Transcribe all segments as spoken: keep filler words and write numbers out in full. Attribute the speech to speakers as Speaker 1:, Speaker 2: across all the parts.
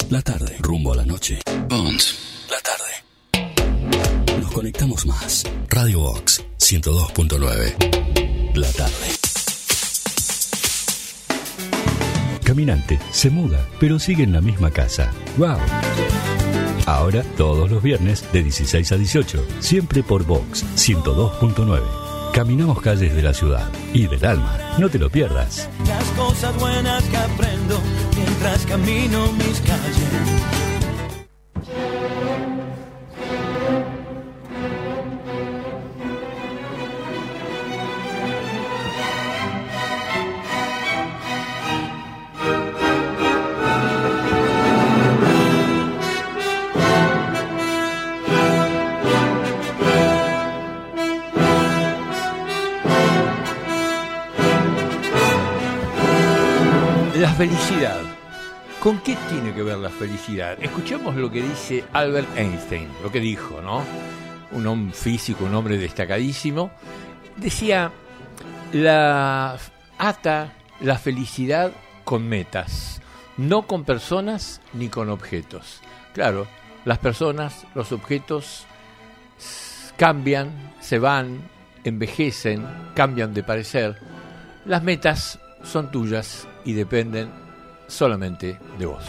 Speaker 1: La tarde, rumbo a la noche. Bond. La tarde. Nos conectamos más. Radio Box ciento dos punto nueve. La tarde.
Speaker 2: Caminante se muda, pero sigue en la misma casa. ¡Wow! Ahora, todos los viernes, de dieciséis a dieciocho, siempre por Vox ciento dos punto nueve. Caminamos calles de la ciudad y del alma. No te lo pierdas.
Speaker 3: Las cosas buenas que aprendo mientras camino mis calles.
Speaker 4: La felicidad. ¿Con qué tiene que ver la felicidad? Escuchemos lo que dice Albert Einstein, lo que dijo, ¿no? Un hombre físico, un hombre destacadísimo. Decía, la ata la felicidad con metas, no con personas ni con objetos. Claro, las personas, los objetos cambian, se van, envejecen, cambian de parecer. Las metas son tuyas y dependen solamente de vos.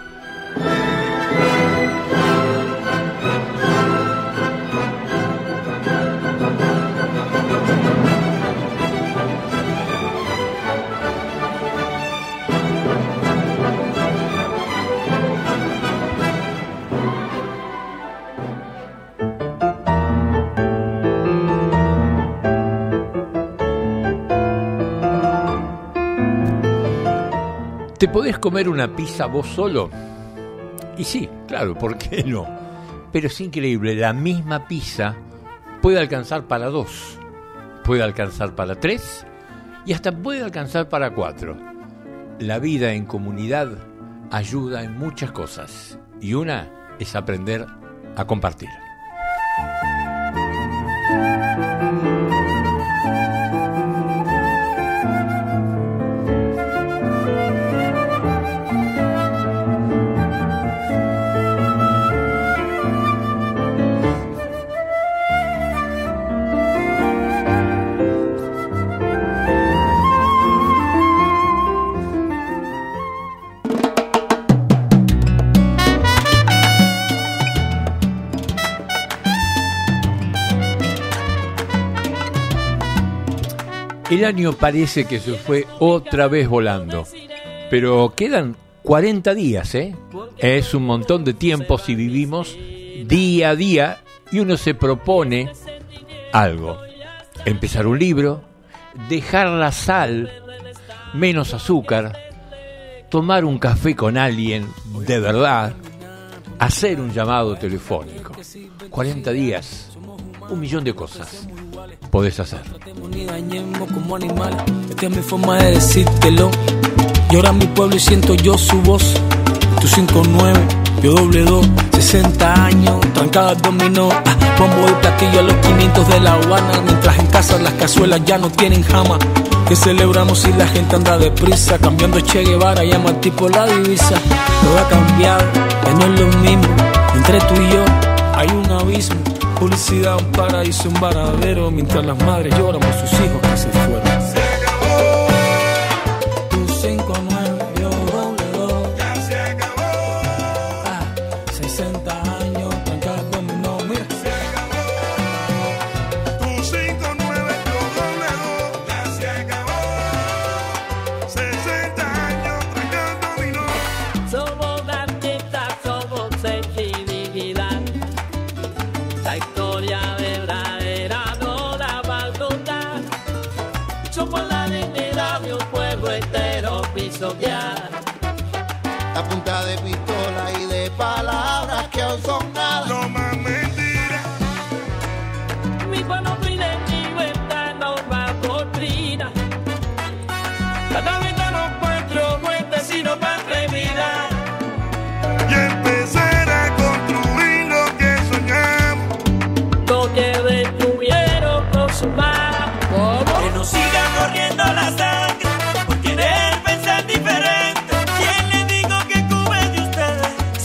Speaker 4: ¿Te podés comer una pizza vos solo? Y sí, claro, ¿por qué no? Pero es increíble, la misma pizza puede alcanzar para dos, puede alcanzar para tres y hasta puede alcanzar para cuatro. La vida en comunidad ayuda en muchas cosas y una es aprender a compartir. El año parece que se fue otra vez volando, pero quedan cuarenta días, ¿eh? Es un montón de tiempo si vivimos día a día y uno se propone algo. Empezar un libro, dejar la sal, menos azúcar, tomar un café con alguien de verdad, hacer un llamado telefónico. cuarenta días, un millón de cosas podés hacer.
Speaker 5: Esta es mi forma de decírtelo. Llora mi pueblo y siento yo su voz. Tú cinco nueve, yo doble dos. sesenta años, trancadas dominó. Ah, bombo y platillo a los quinientos de La Habana. Mientras en casa las cazuelas ya no tienen jama. Que celebramos si la gente anda deprisa. Cambiando Che Guevara, llama al tipo la divisa. Todo ha cambiado, ya no es lo mismo. Entre tú y yo hay un abismo. Publicidad, un paraíso, un varadero. Mientras las madres lloran por sus hijos que se fueron. Se acabó. Tu cinco nueve, yo doble dos. Ya se acabó. Ah, sesenta años, trancadas dominó, mira. Se acabó. Tu cinco nueve, yo doble dos. Ya se acabó. sesenta años, trancadas dominó.
Speaker 6: Somos artistas, somos sensibilidad. La historia verdadera no la va a contar. Somos la dignidad de un pueblo entero pisotear.
Speaker 7: A punta de pistola y de palabras que aún son nada. No más mentiras.
Speaker 6: Mi pueblo pide libertad, norma, doctrina. La vida no encuentro muerte sino patria.
Speaker 7: Y empezar a construir lo que soñamos.
Speaker 6: Lo que detuvieron con su mano.
Speaker 3: Que no siga corriendo la sangre por querer pensar diferente. ¿Quién le dijo que Cuba es de ustedes?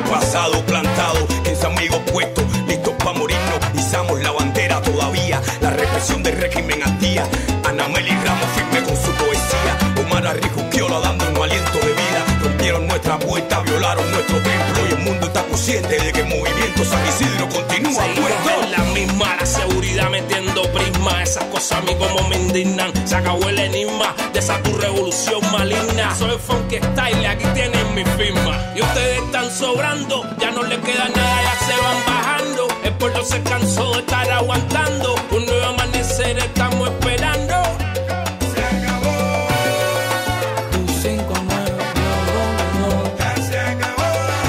Speaker 8: pasado plantado, quince amigos puestos, listos pa' morirnos, izamos la bandera todavía, la represión del régimen al día. Ana Meli Ramos firme con su poesía, Omar Arrijusquiola dándonos aliento de vida. Rompieron nuestra puerta, violaron nuestro templo y el mundo está consciente de que el movimiento San Isidro continúa puesto.
Speaker 9: La misma, la seguridad metiendo prisma, esas cosas a mí como me indignan. Se acabó el enigma de esa tu revolución maligna. Soy funky style, aquí tienen mi firma. Y ustedes están sobrando, ya no les queda nada, ya se van bajando. El pueblo se cansó de estar aguantando, un nuevo amanecer estamos esperando.
Speaker 8: Se acabó.
Speaker 5: Tu cinco nueve, no,
Speaker 8: Ya se acabó.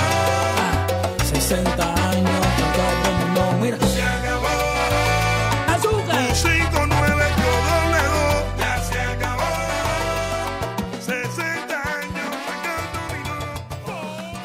Speaker 5: sesenta años, no, no, mira.
Speaker 8: Se acabó.
Speaker 5: Azúcar.
Speaker 8: Un cinco nueve doble dos. Ya se acabó. sesenta años marcando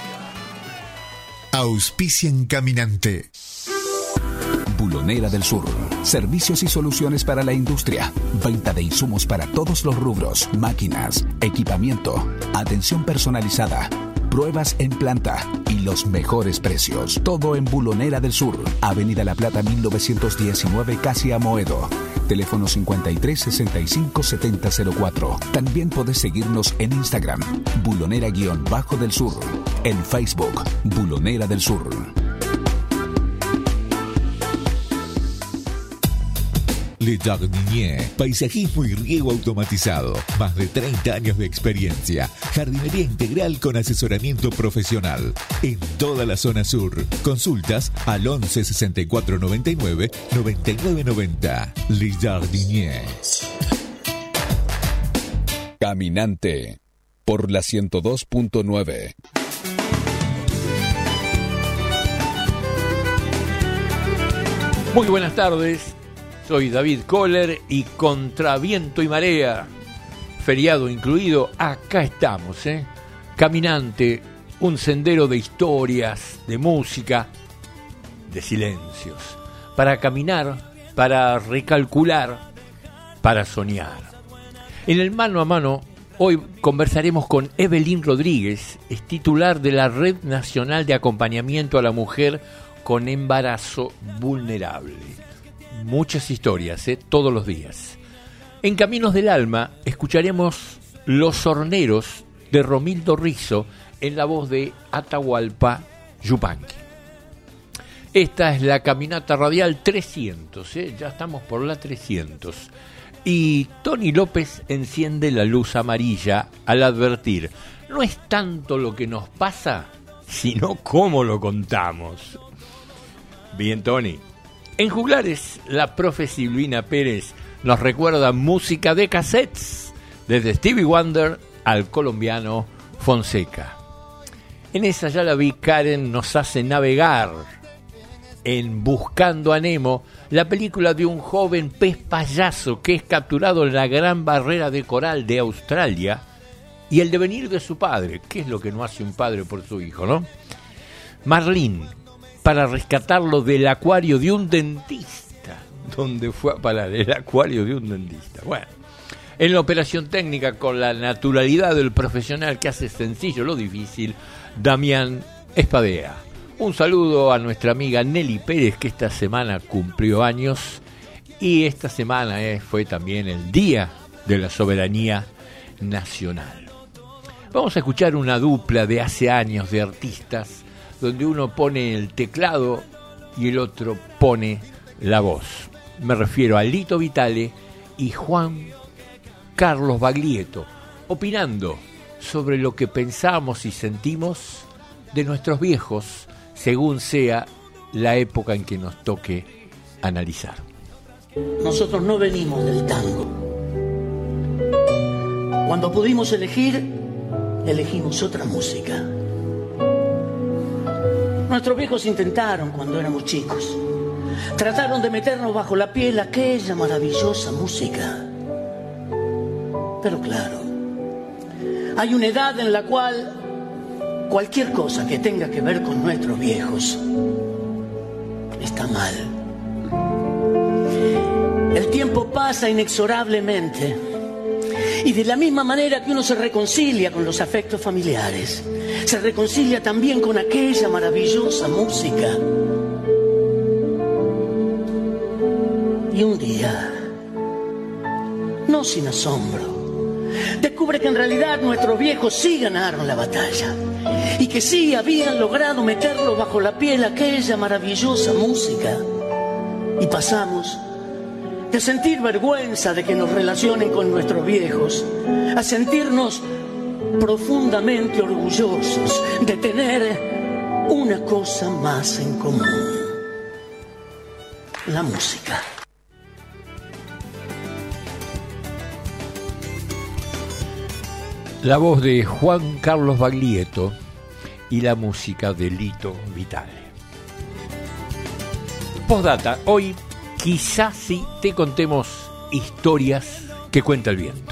Speaker 10: Auspician Caminante.
Speaker 11: Bulonera del Sur. Servicios y soluciones para la industria. Venta de insumos para todos los rubros. Máquinas, equipamiento, atención personalizada, pruebas en planta y los mejores precios. Todo en Bulonera del Sur. Avenida La Plata mil novecientos diecinueve, casi Amoedo. Teléfono cincuenta y tres sesenta y cinco setenta cero cuatro. También podés seguirnos en Instagram. Bulonera-del Sur. En Facebook. Bulonera del Sur.
Speaker 12: Le Jardinier, paisajismo y riego automatizado. Más de treinta años de experiencia. Jardinería integral con asesoramiento profesional. En toda la zona sur. Consultas al once sesenta y cuatro noventa y nueve noventa y nueve noventa. Le Jardinier.
Speaker 11: Caminante. Por la ciento dos punto nueve.
Speaker 4: Muy buenas tardes. Soy David Kohler y contra viento y marea, feriado incluido, acá estamos, ¿eh? Caminante, un sendero de historias, de música, de silencios, para caminar, para recalcular, para soñar. En el mano a mano, hoy conversaremos con Evelyn Rodríguez, es titular de la Red Nacional de Acompañamiento a la Mujer con Embarazo Vulnerable. Muchas historias, ¿eh? Todos los días. En Caminos del Alma escucharemos Los Horneros de Romildo Rizzo en la voz de Atahualpa Yupanqui. Esta es la caminata radial trescientos, ¿eh? Ya estamos por la trescientos. Y Tony López enciende la luz amarilla al advertir: no es tanto lo que nos pasa, sino cómo lo contamos. Bien, Tony. En Juglares, la profe Silvina Pérez nos recuerda música de cassettes, desde Stevie Wonder al colombiano Fonseca. En esa ya la vi, Karen nos hace navegar en Buscando a Nemo, la película de un joven pez payaso que es capturado en la gran barrera de coral de Australia y el devenir de su padre. ¿Qué es lo que no hace un padre por su hijo, no? Marlene, para rescatarlo del acuario de un dentista. ¿Dónde fue a parar? El acuario de un dentista. Bueno, en la operación técnica, con la naturalidad del profesional que hace sencillo lo difícil, Damián Espadea. Un saludo a nuestra amiga Nelly Pérez, que esta semana cumplió años, y esta semana eh, fue también el Día de la Soberanía Nacional. Vamos a escuchar una dupla de hace años de artistas, donde uno pone el teclado y el otro pone la voz. Me refiero a Lito Vitale y Juan Carlos Baglietto, opinando sobre lo que pensamos y sentimos de nuestros viejos, según sea la época en que nos toque analizar.
Speaker 13: Nosotros no venimos del tango. Cuando pudimos elegir, elegimos otra música. Nuestros viejos intentaron cuando éramos chicos. Trataron de meternos bajo la piel aquella maravillosa música. Pero claro, hay una edad en la cual cualquier cosa que tenga que ver con nuestros viejos está mal. El tiempo pasa inexorablemente. Y de la misma manera que uno se reconcilia con los afectos familiares, se reconcilia también con aquella maravillosa música. Y un día, no sin asombro, descubre que en realidad nuestros viejos sí ganaron la batalla y que sí habían logrado meterlo bajo la piel aquella maravillosa música. Y pasamos de sentir vergüenza de que nos relacionen con nuestros viejos a sentirnos profundamente orgullosos de tener una cosa más en común: la música.
Speaker 4: La voz de Juan Carlos Baglietto y la música de Lito Vitale. Postdata, hoy quizás sí te contemos historias que cuenta el viento.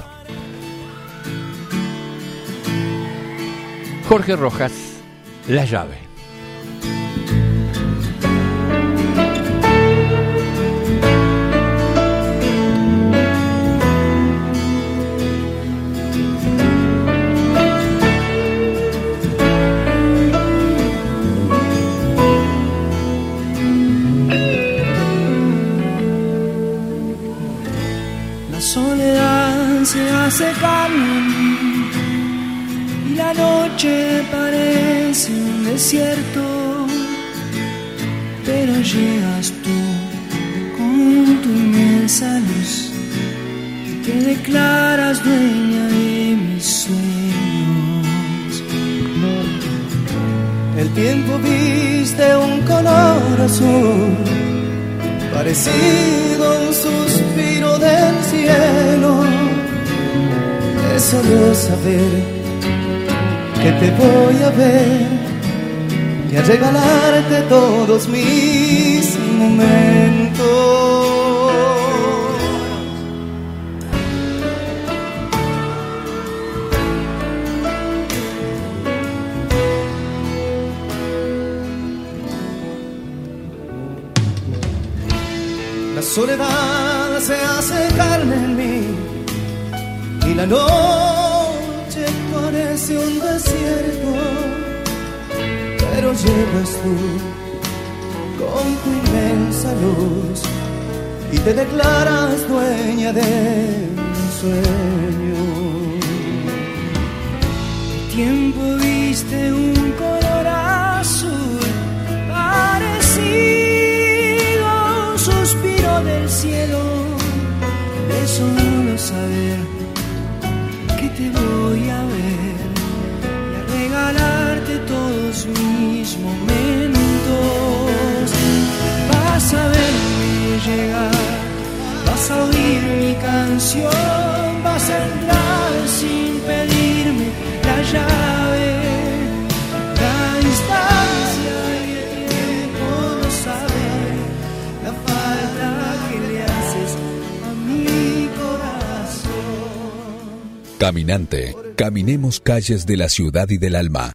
Speaker 4: Jorge Rojas, La llave.
Speaker 14: Se hace carne y la noche parece un desierto, pero llegas tú con tu inmensa luz y te declaras dueña de mis sueños. El tiempo viste un color azul, parecido a un suspiro del cielo. Es solo saber que te voy a ver y a regalarte todos mis momentos. La soledad se hace carne en mí y la noche parece un desierto, pero llegas tú con tu inmensa luz y te declaras dueña de un sueño. El tiempo viste un color azul, parecido a un suspiro del cielo. De solo saber que te voy a ver y a regalarte todos mis momentos. Vas a verme llegar, vas a oír mi canción, vas a entrar sin pedirme la llave. La distancia y el tiempo no saben la falta que le haces a mi corazón.
Speaker 11: Caminante, caminemos calles de la ciudad y del alma.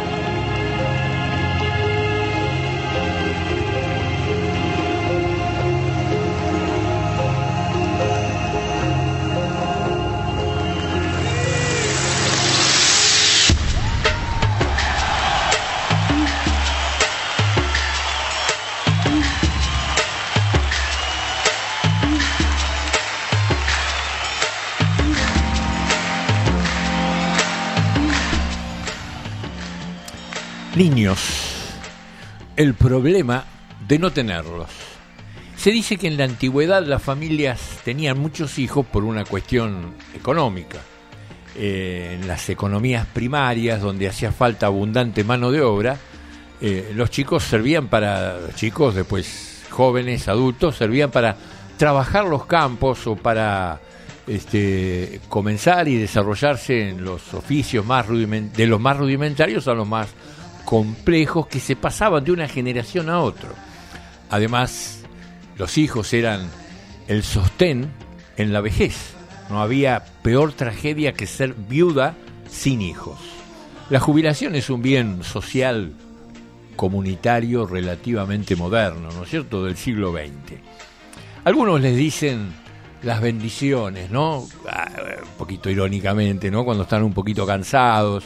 Speaker 4: Niños, el problema de no tenerlos. Se dice que en la antigüedad las familias tenían muchos hijos por una cuestión económica. Eh, en las economías primarias, donde hacía falta abundante mano de obra, eh, los chicos servían para, chicos, después jóvenes, adultos, servían para trabajar los campos o para este, comenzar y desarrollarse en los oficios más rudiment- de los más rudimentarios a los más complejos, que se pasaban de una generación a otra. Además, los hijos eran el sostén en la vejez. No había peor tragedia que ser viuda sin hijos. La jubilación es un bien social comunitario relativamente moderno, ¿no es cierto?, del siglo veinte. Algunos les dicen las bendiciones, ¿no? Ah, un poquito irónicamente, ¿no? Cuando están un poquito cansados,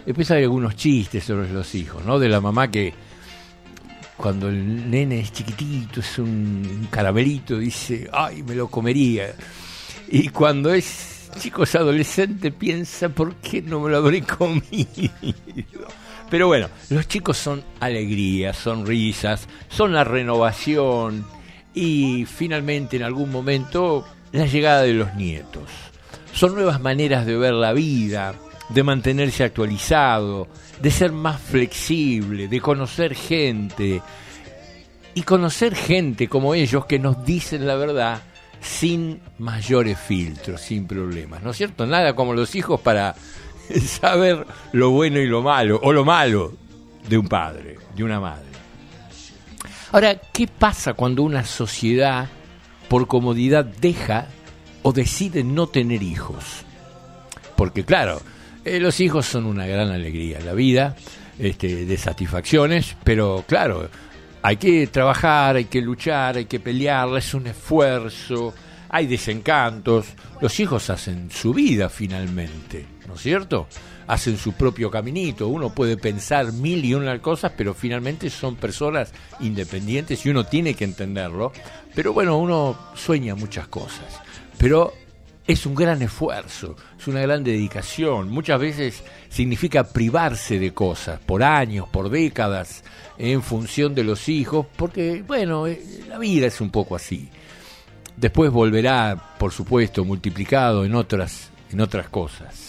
Speaker 4: Después hay algunos chistes sobre los hijos, ¿no? De la mamá que cuando el nene es chiquitito, es un, un caramelito, dice, ay, me lo comería. Y cuando es chico, es adolescente, piensa, ¿por qué no me lo habré comido? Pero bueno, los chicos son alegría, son risas, son la renovación y finalmente en algún momento la llegada de los nietos. Son nuevas maneras de ver la vida, de mantenerse actualizado, de ser más flexible, de conocer gente y conocer gente como ellos que nos dicen la verdad sin mayores filtros, sin problemas, ¿no es cierto? Nada como los hijos para saber lo bueno y lo malo, o lo malo de un padre, de una madre. Ahora, ¿qué pasa cuando una sociedad por comodidad deja o decide no tener hijos? Porque claro, eh, los hijos son una gran alegría en la vida, este, de satisfacciones, pero claro, hay que trabajar, hay que luchar, hay que pelear, es un esfuerzo, hay desencantos. Los hijos hacen su vida finalmente, ¿no es cierto? Hacen su propio caminito. Uno puede pensar mil y una cosas, pero finalmente son personas independientes y uno tiene que entenderlo. Pero bueno, uno sueña muchas cosas. Pero es un gran esfuerzo, es una gran dedicación. Muchas veces significa privarse de cosas por años, por décadas, en función de los hijos, porque, bueno, la vida es un poco así. Después volverá, por supuesto, multiplicado en otras, en otras cosas.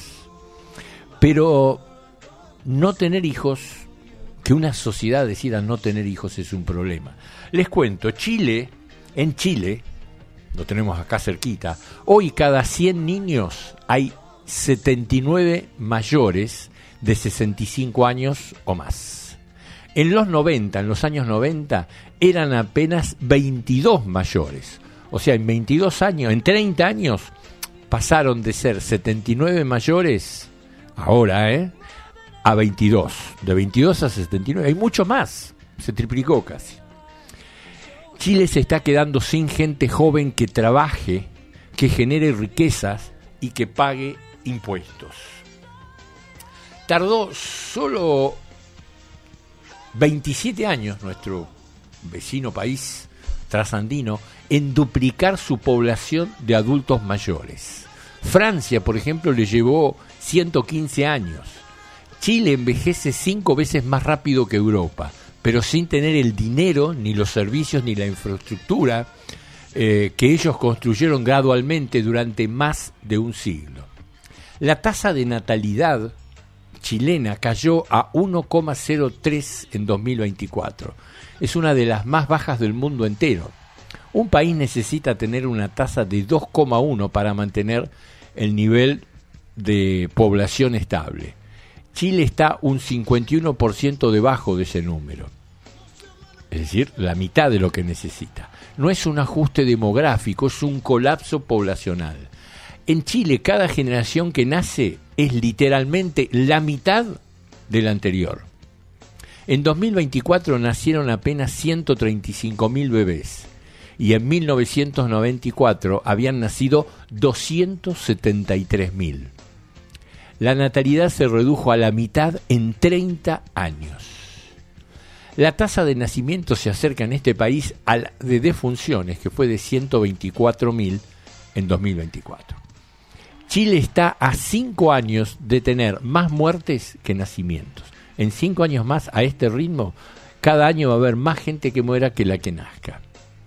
Speaker 4: Pero no tener hijos, que una sociedad decida no tener hijos es un problema. Les cuento, Chile, en Chile, lo tenemos acá cerquita, hoy cada cien niños hay setenta y nueve mayores de sesenta y cinco años o más. En los noventa, en los años noventa, eran apenas veintidós mayores. O sea, en veintidós años, en treinta años, pasaron de ser setenta y nueve mayores, ahora, ¿eh?, a veintidós. De veintidós a setenta y nueve. Hay mucho más. Se triplicó casi. Chile se está quedando sin gente joven que trabaje, que genere riquezas y que pague impuestos. Tardó solo veintisiete años nuestro vecino país trasandino en duplicar su población de adultos mayores. Francia, por ejemplo, le llevó ciento quince años. Chile envejece cinco veces más rápido que Europa, pero sin tener el dinero, ni los servicios, ni la infraestructura eh, que ellos construyeron gradualmente durante más de un siglo. La tasa de natalidad chilena cayó a uno coma cero tres en dos mil veinticuatro. Es una de las más bajas del mundo entero. Un país necesita tener una tasa de dos coma uno para mantener el nivel de población estable. Chile está un cincuenta y uno por ciento debajo de ese número. Es decir, la mitad de lo que necesita. No es un ajuste demográfico, es un colapso poblacional. En Chile, cada generación que nace es literalmente la mitad de la anterior. En dos mil veinticuatro nacieron apenas ciento treinta y cinco mil bebés y en mil novecientos noventa y cuatro habían nacido doscientos setenta y tres mil. La natalidad se redujo a la mitad en treinta años. La tasa de nacimiento se acerca en este país a la de defunciones, que fue de ciento veinticuatro mil en dos mil veinticuatro. Chile está a cinco años de tener más muertes que nacimientos. En cinco años más, a este ritmo, cada año va a haber más gente que muera que la que nazca.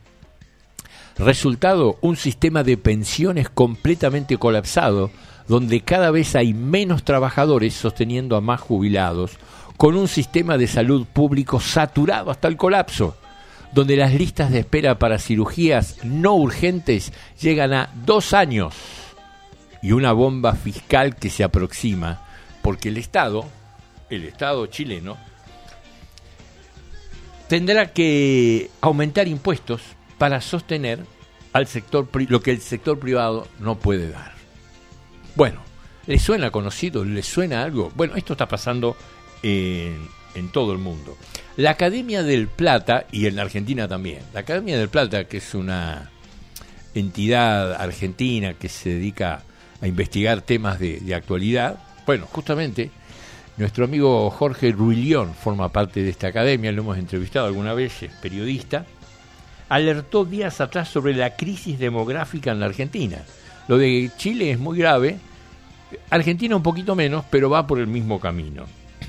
Speaker 4: Resultado, un sistema de pensiones completamente colapsado, donde cada vez hay menos trabajadores sosteniendo a más jubilados, con un sistema de salud público saturado hasta el colapso, donde las listas de espera para cirugías no urgentes llegan a dos años, y una bomba fiscal que se aproxima, porque el Estado, el Estado chileno, tendrá que aumentar impuestos para sostener al sector lo que el sector privado no puede dar. Bueno, ¿les suena conocido? ¿Les suena algo? Bueno, esto está pasando en, en todo el mundo. La Academia del Plata, y en la Argentina también, la Academia del Plata, que es una entidad argentina que se dedica a investigar temas de, de actualidad, bueno, justamente Nuestro amigo Jorge Ruilión forma parte de esta academia, lo hemos entrevistado alguna vez, es periodista. Alertó días atrás sobre la crisis demográfica en la Argentina. Lo de Chile es muy grave, Argentina un poquito menos, pero va por el mismo camino.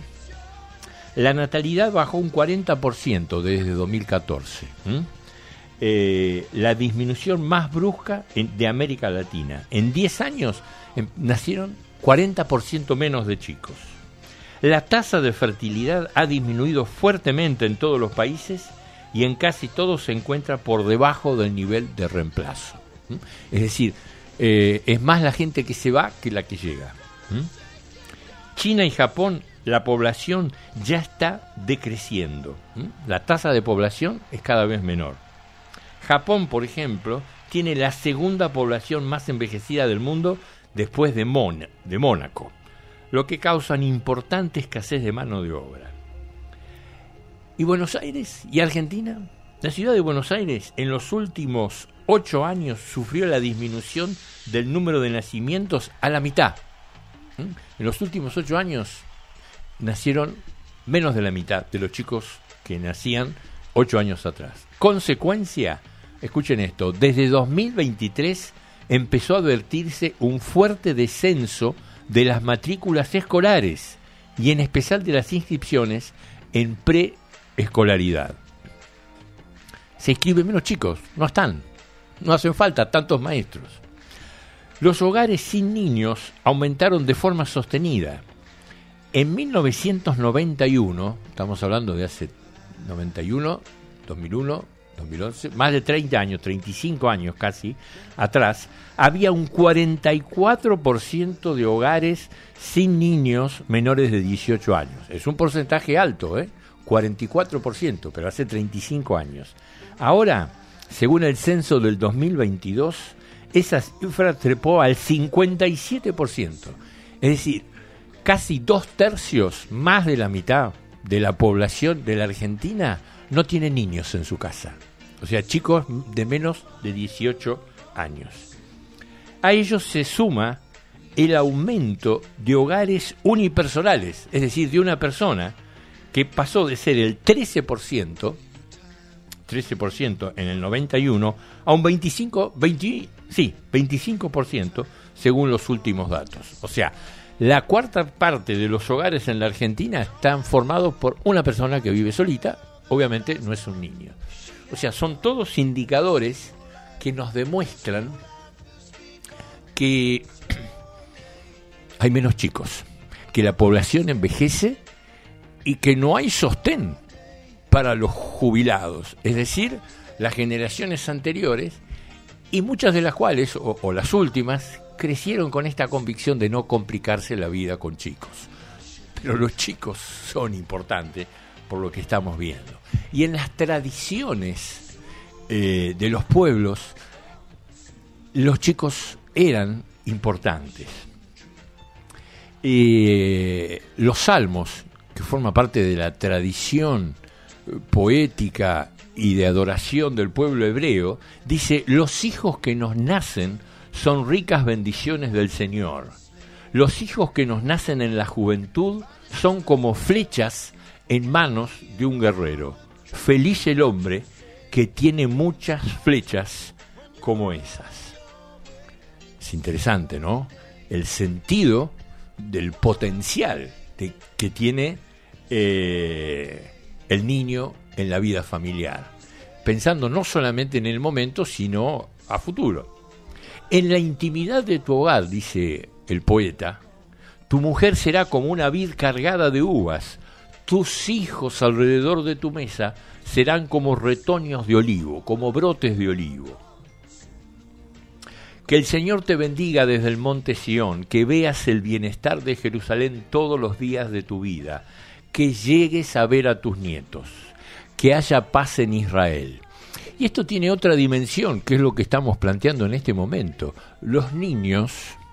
Speaker 4: La natalidad bajó un cuarenta por ciento desde dos mil catorce. ¿Mm? Eh, la disminución más brusca en, de América Latina. En diez años en, nacieron cuarenta por ciento menos de chicos. La tasa de fertilidad ha disminuido fuertemente en todos los países y en casi todos se encuentra por debajo del nivel de reemplazo. ¿Mm? Es decir, eh, es más la gente que se va que la que llega. ¿Mm? China y Japón, la población ya está decreciendo. ¿Mm? La tasa de población es cada vez menor. Japón, por ejemplo, tiene la segunda población más envejecida del mundo después de, Mon- de Mónaco, lo que causa una importante escasez de mano de obra. ¿Y Buenos Aires y Argentina? La ciudad de Buenos Aires en los últimos ocho años sufrió la disminución del número de nacimientos a la mitad. ¿Mm? En los últimos ocho años nacieron menos de la mitad de los chicos que nacían ocho años atrás. Consecuencia, escuchen esto, desde dos mil veintitrés empezó a advertirse un fuerte descenso de las matrículas escolares y en especial de las inscripciones en preescolaridad. Se inscriben menos chicos, no están, no hacen falta tantos maestros. Los hogares sin niños aumentaron de forma sostenida. En mil novecientos noventa y uno, estamos hablando de hace noventa y uno, dos mil uno, dos mil once, más de treinta años, treinta y cinco años casi atrás, había un cuarenta y cuatro por ciento de hogares sin niños menores de dieciocho años. Es un porcentaje alto, ¿eh? cuarenta y cuatro por ciento, pero hace treinta y cinco años. Ahora, según el censo del dos mil veintidós, esa cifra trepó al cincuenta y siete por ciento. Es decir, casi dos tercios, más de la mitad de la población de la Argentina no tiene niños en su casa. O sea, chicos de menos de dieciocho años. A ello se suma el aumento de hogares unipersonales, es decir, de una persona que pasó de ser el trece por ciento, trece por ciento en el noventa y uno, a un veinticinco, veinte, sí, veinticinco por ciento según los últimos datos. O sea, la cuarta parte de los hogares en la Argentina están formados por una persona que vive solita, obviamente no es un niño. O sea, son todos indicadores que nos demuestran que hay menos chicos, que la población envejece y que no hay sostén para los jubilados, es decir, las generaciones anteriores, y muchas de las cuales, o, o las últimas, crecieron con esta convicción de no complicarse la vida con chicos. Pero los chicos son importantes por lo que estamos viendo. Y en las tradiciones eh, de los pueblos, los chicos eran importantes. Eh, los salmos, que forman parte de la tradición poética y de adoración del pueblo hebreo, dice: los hijos que nos nacen son ricas bendiciones del Señor. Los hijos que nos nacen en la juventud son como flechas en manos de un guerrero. Feliz el hombre que tiene muchas flechas como esas. Es interesante, ¿no? El sentido del potencial de, que tiene eh, el niño en la vida familiar, pensando no solamente en el momento, sino a futuro. En la intimidad de tu hogar, dice el poeta, tu mujer será como una vid cargada de uvas, tus hijos alrededor de tu mesa serán como retoños de olivo, como brotes de olivo. Que el Señor te bendiga desde el monte Sión, que veas el bienestar de Jerusalén todos los días de tu vida, que llegues a ver a tus nietos, que haya paz en Israel. Y esto tiene otra dimensión, que es lo que estamos planteando en este momento. Los niños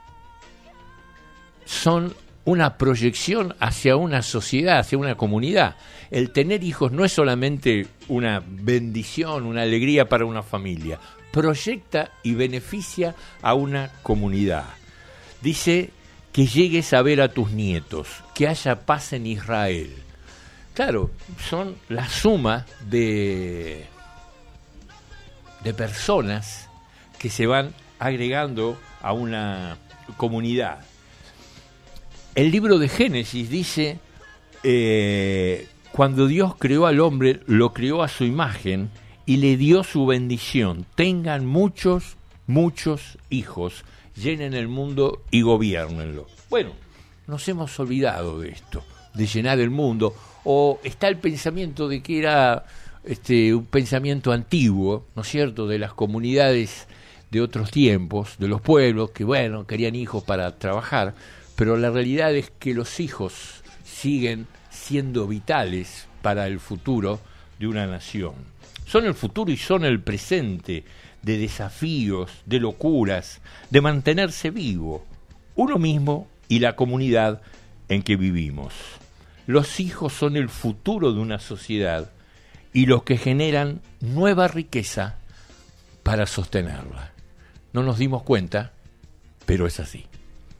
Speaker 4: son una proyección hacia una sociedad, hacia una comunidad. El tener hijos no es solamente una bendición, una alegría para una familia, proyecta y beneficia a una comunidad. Dice que llegues a ver a tus nietos, que haya paz en Israel. Claro, son la suma de, de personas que se van agregando a una comunidad. El libro de Génesis dice, eh, cuando Dios creó al hombre, lo creó a su imagen y le dio su bendición. Tengan muchos, muchos hijos, llenen el mundo y gobiernenlo. Bueno, nos hemos olvidado de esto, de llenar el mundo, o está el pensamiento de que era este, un pensamiento antiguo, ¿no es cierto?, de las comunidades de otros tiempos, de los pueblos que, bueno, querían hijos para trabajar, pero la realidad es que los hijos siguen siendo vitales para el futuro de una nación. Son el futuro y son el presente de desafíos, de locuras, de mantenerse vivo, uno mismo y la comunidad en que vivimos. Los hijos son el futuro de una sociedad y los que generan nueva riqueza para sostenerla. No nos dimos cuenta, pero es así.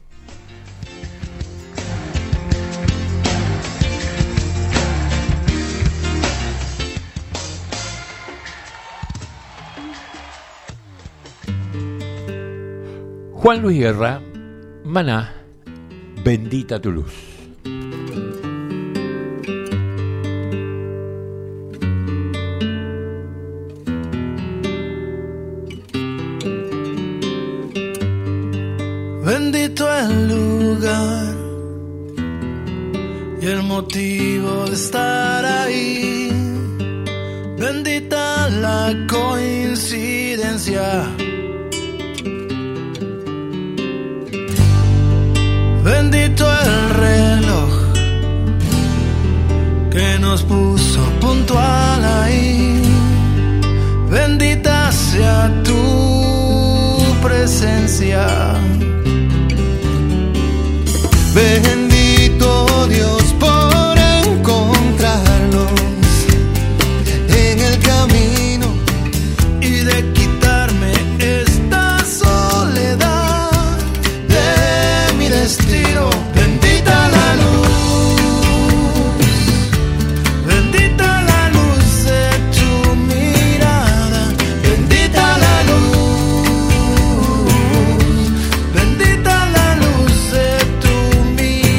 Speaker 4: Juan Luis Guerra, Maná, bendita tu luz.
Speaker 15: Bendito el lugar y el motivo de estar ahí. Bendita la coincidencia. Bendito el reloj que nos puso puntual ahí. Bendita sea tu presencia.
Speaker 16: Bendito Dios por encontrarnos en el camino
Speaker 15: y de quitarme esta soledad de mi destino. Bendita la luz, bendita la luz de tu mirada, bendita la luz, bendita la luz de tu mirada.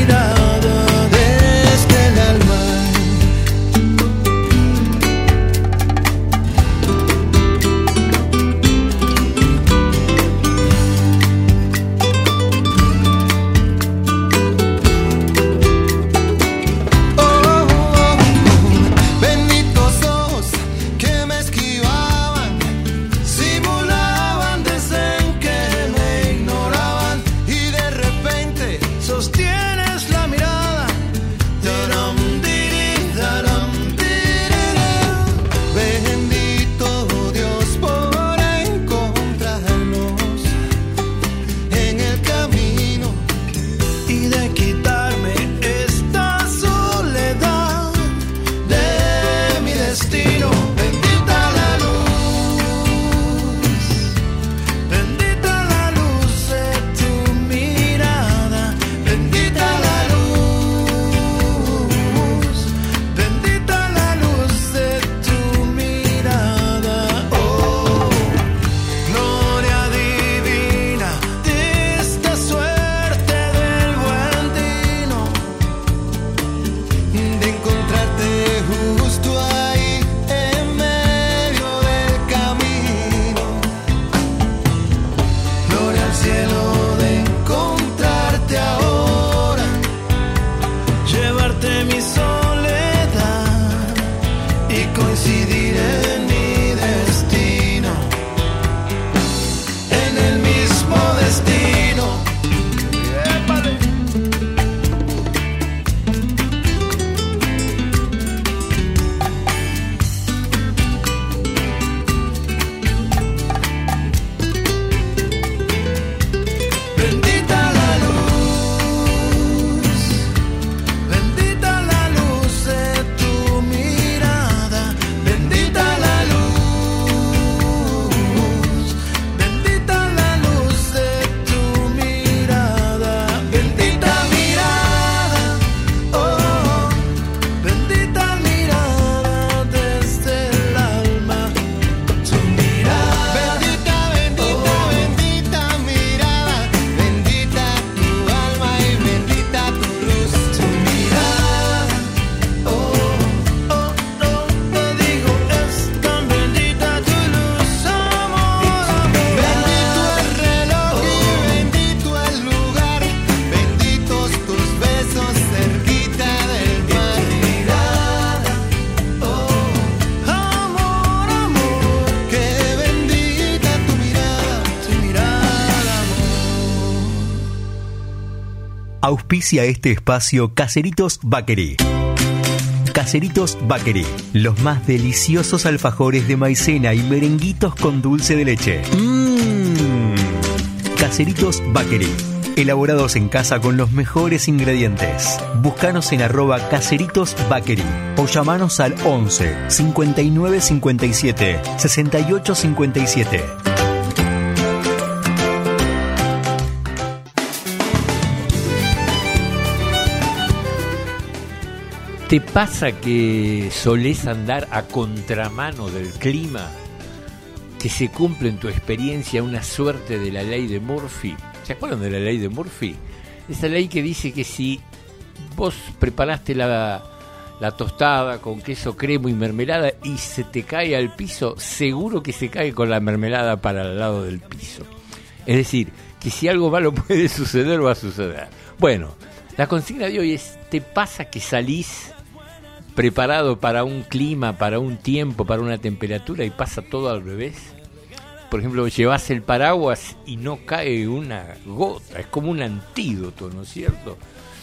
Speaker 17: Auspicia este espacio Caseritos Bakery. Caseritos Bakery, los más deliciosos alfajores de maicena y merenguitos con dulce de leche. Mmm. Caseritos Bakery, elaborados en casa con los mejores ingredientes. Búscanos en arroba Caseritos Bakery o llamanos al once cincuenta y nueve cincuenta y siete sesenta y ocho cincuenta y siete.
Speaker 4: ¿Te pasa que solés andar a contramano del clima? ¿Que se cumple en tu experiencia una suerte de la ley de Murphy? ¿Se acuerdan de la ley de Murphy? Esa ley que dice que si vos preparaste la, la tostada con queso, crema y mermelada y se te cae al piso, seguro que se cae con la mermelada para el lado del piso. Es decir, que si algo malo puede suceder, va a suceder. Bueno, la consigna de hoy es: ¿te pasa que salís preparado para un clima, para un tiempo, para una temperatura y pasa todo al revés? Por ejemplo, llevas el paraguas y no cae una gota, es como un antídoto, ¿no es cierto?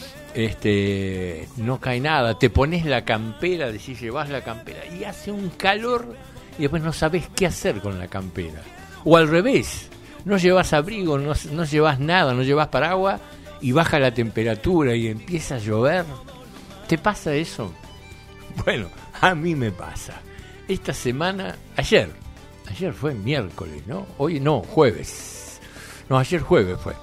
Speaker 4: Este, no cae nada, te pones la campera, decís, llevas la campera y hace un calor y después no sabés qué hacer con la campera. O al revés, no llevas abrigo, no, no llevas nada, no llevas paraguas y baja la temperatura y empieza a llover. ¿Te pasa eso? Bueno, a mí me pasa. Esta semana, ayer, ayer fue miércoles, ¿no? Hoy no, jueves. No, ayer jueves fue.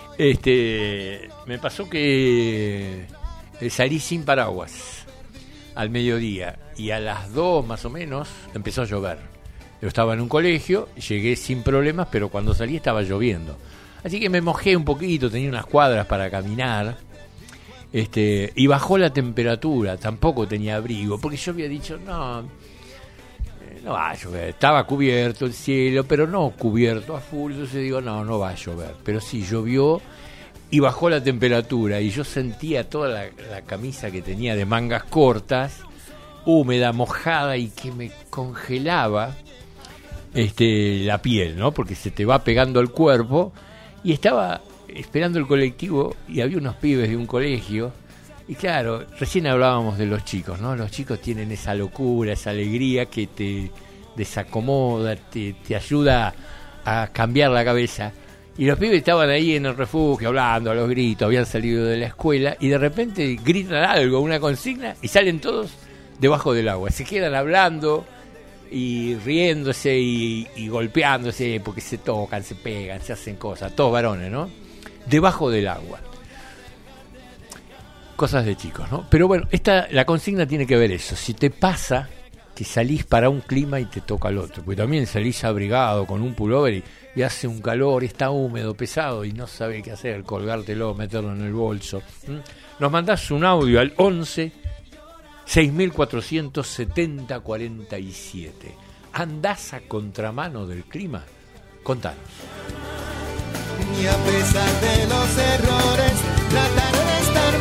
Speaker 4: Este, me pasó que salí sin paraguas al mediodía y a las dos más o menos empezó a llover. Yo estaba en un colegio, llegué sin problemas, pero cuando salí estaba lloviendo. Así que me mojé un poquito, tenía unas cuadras para caminar. Este, y bajó la temperatura, tampoco tenía abrigo, porque yo había dicho, no, no va a llover, estaba cubierto el cielo, pero no cubierto a full, entonces digo, no, no va a llover, pero sí, llovió y bajó la temperatura, y yo sentía toda la, la camisa que tenía de mangas cortas, húmeda, mojada, y que me congelaba este, la piel, ¿no? Porque se te va pegando el cuerpo, y estaba esperando el colectivo y había unos pibes de un colegio y claro, recién hablábamos de los chicos, ¿no? Los chicos tienen esa locura, esa alegría que te desacomoda, te, te ayuda a cambiar la cabeza, y los pibes estaban ahí en el refugio hablando a los gritos, habían salido de la escuela y de repente gritan algo, una consigna, y salen todos debajo del agua, se quedan hablando y riéndose y, y golpeándose porque se tocan, se pegan, se hacen cosas, todos varones, ¿no? Debajo del agua. Cosas de chicos, ¿no? Pero bueno, esta, la consigna tiene que ver eso. Si te pasa que salís para un clima y te toca el otro, porque también salís abrigado con un pullover y, y hace un calor, está húmedo, pesado y no sabés qué hacer, colgártelo, meterlo en el bolso. ¿Mm? Nos mandás un audio al once seis mil cuatrocientos setenta cuarenta y siete. ¿Andás a contramano del clima? Contanos.
Speaker 7: Y a pesar de los errores, tratar de estar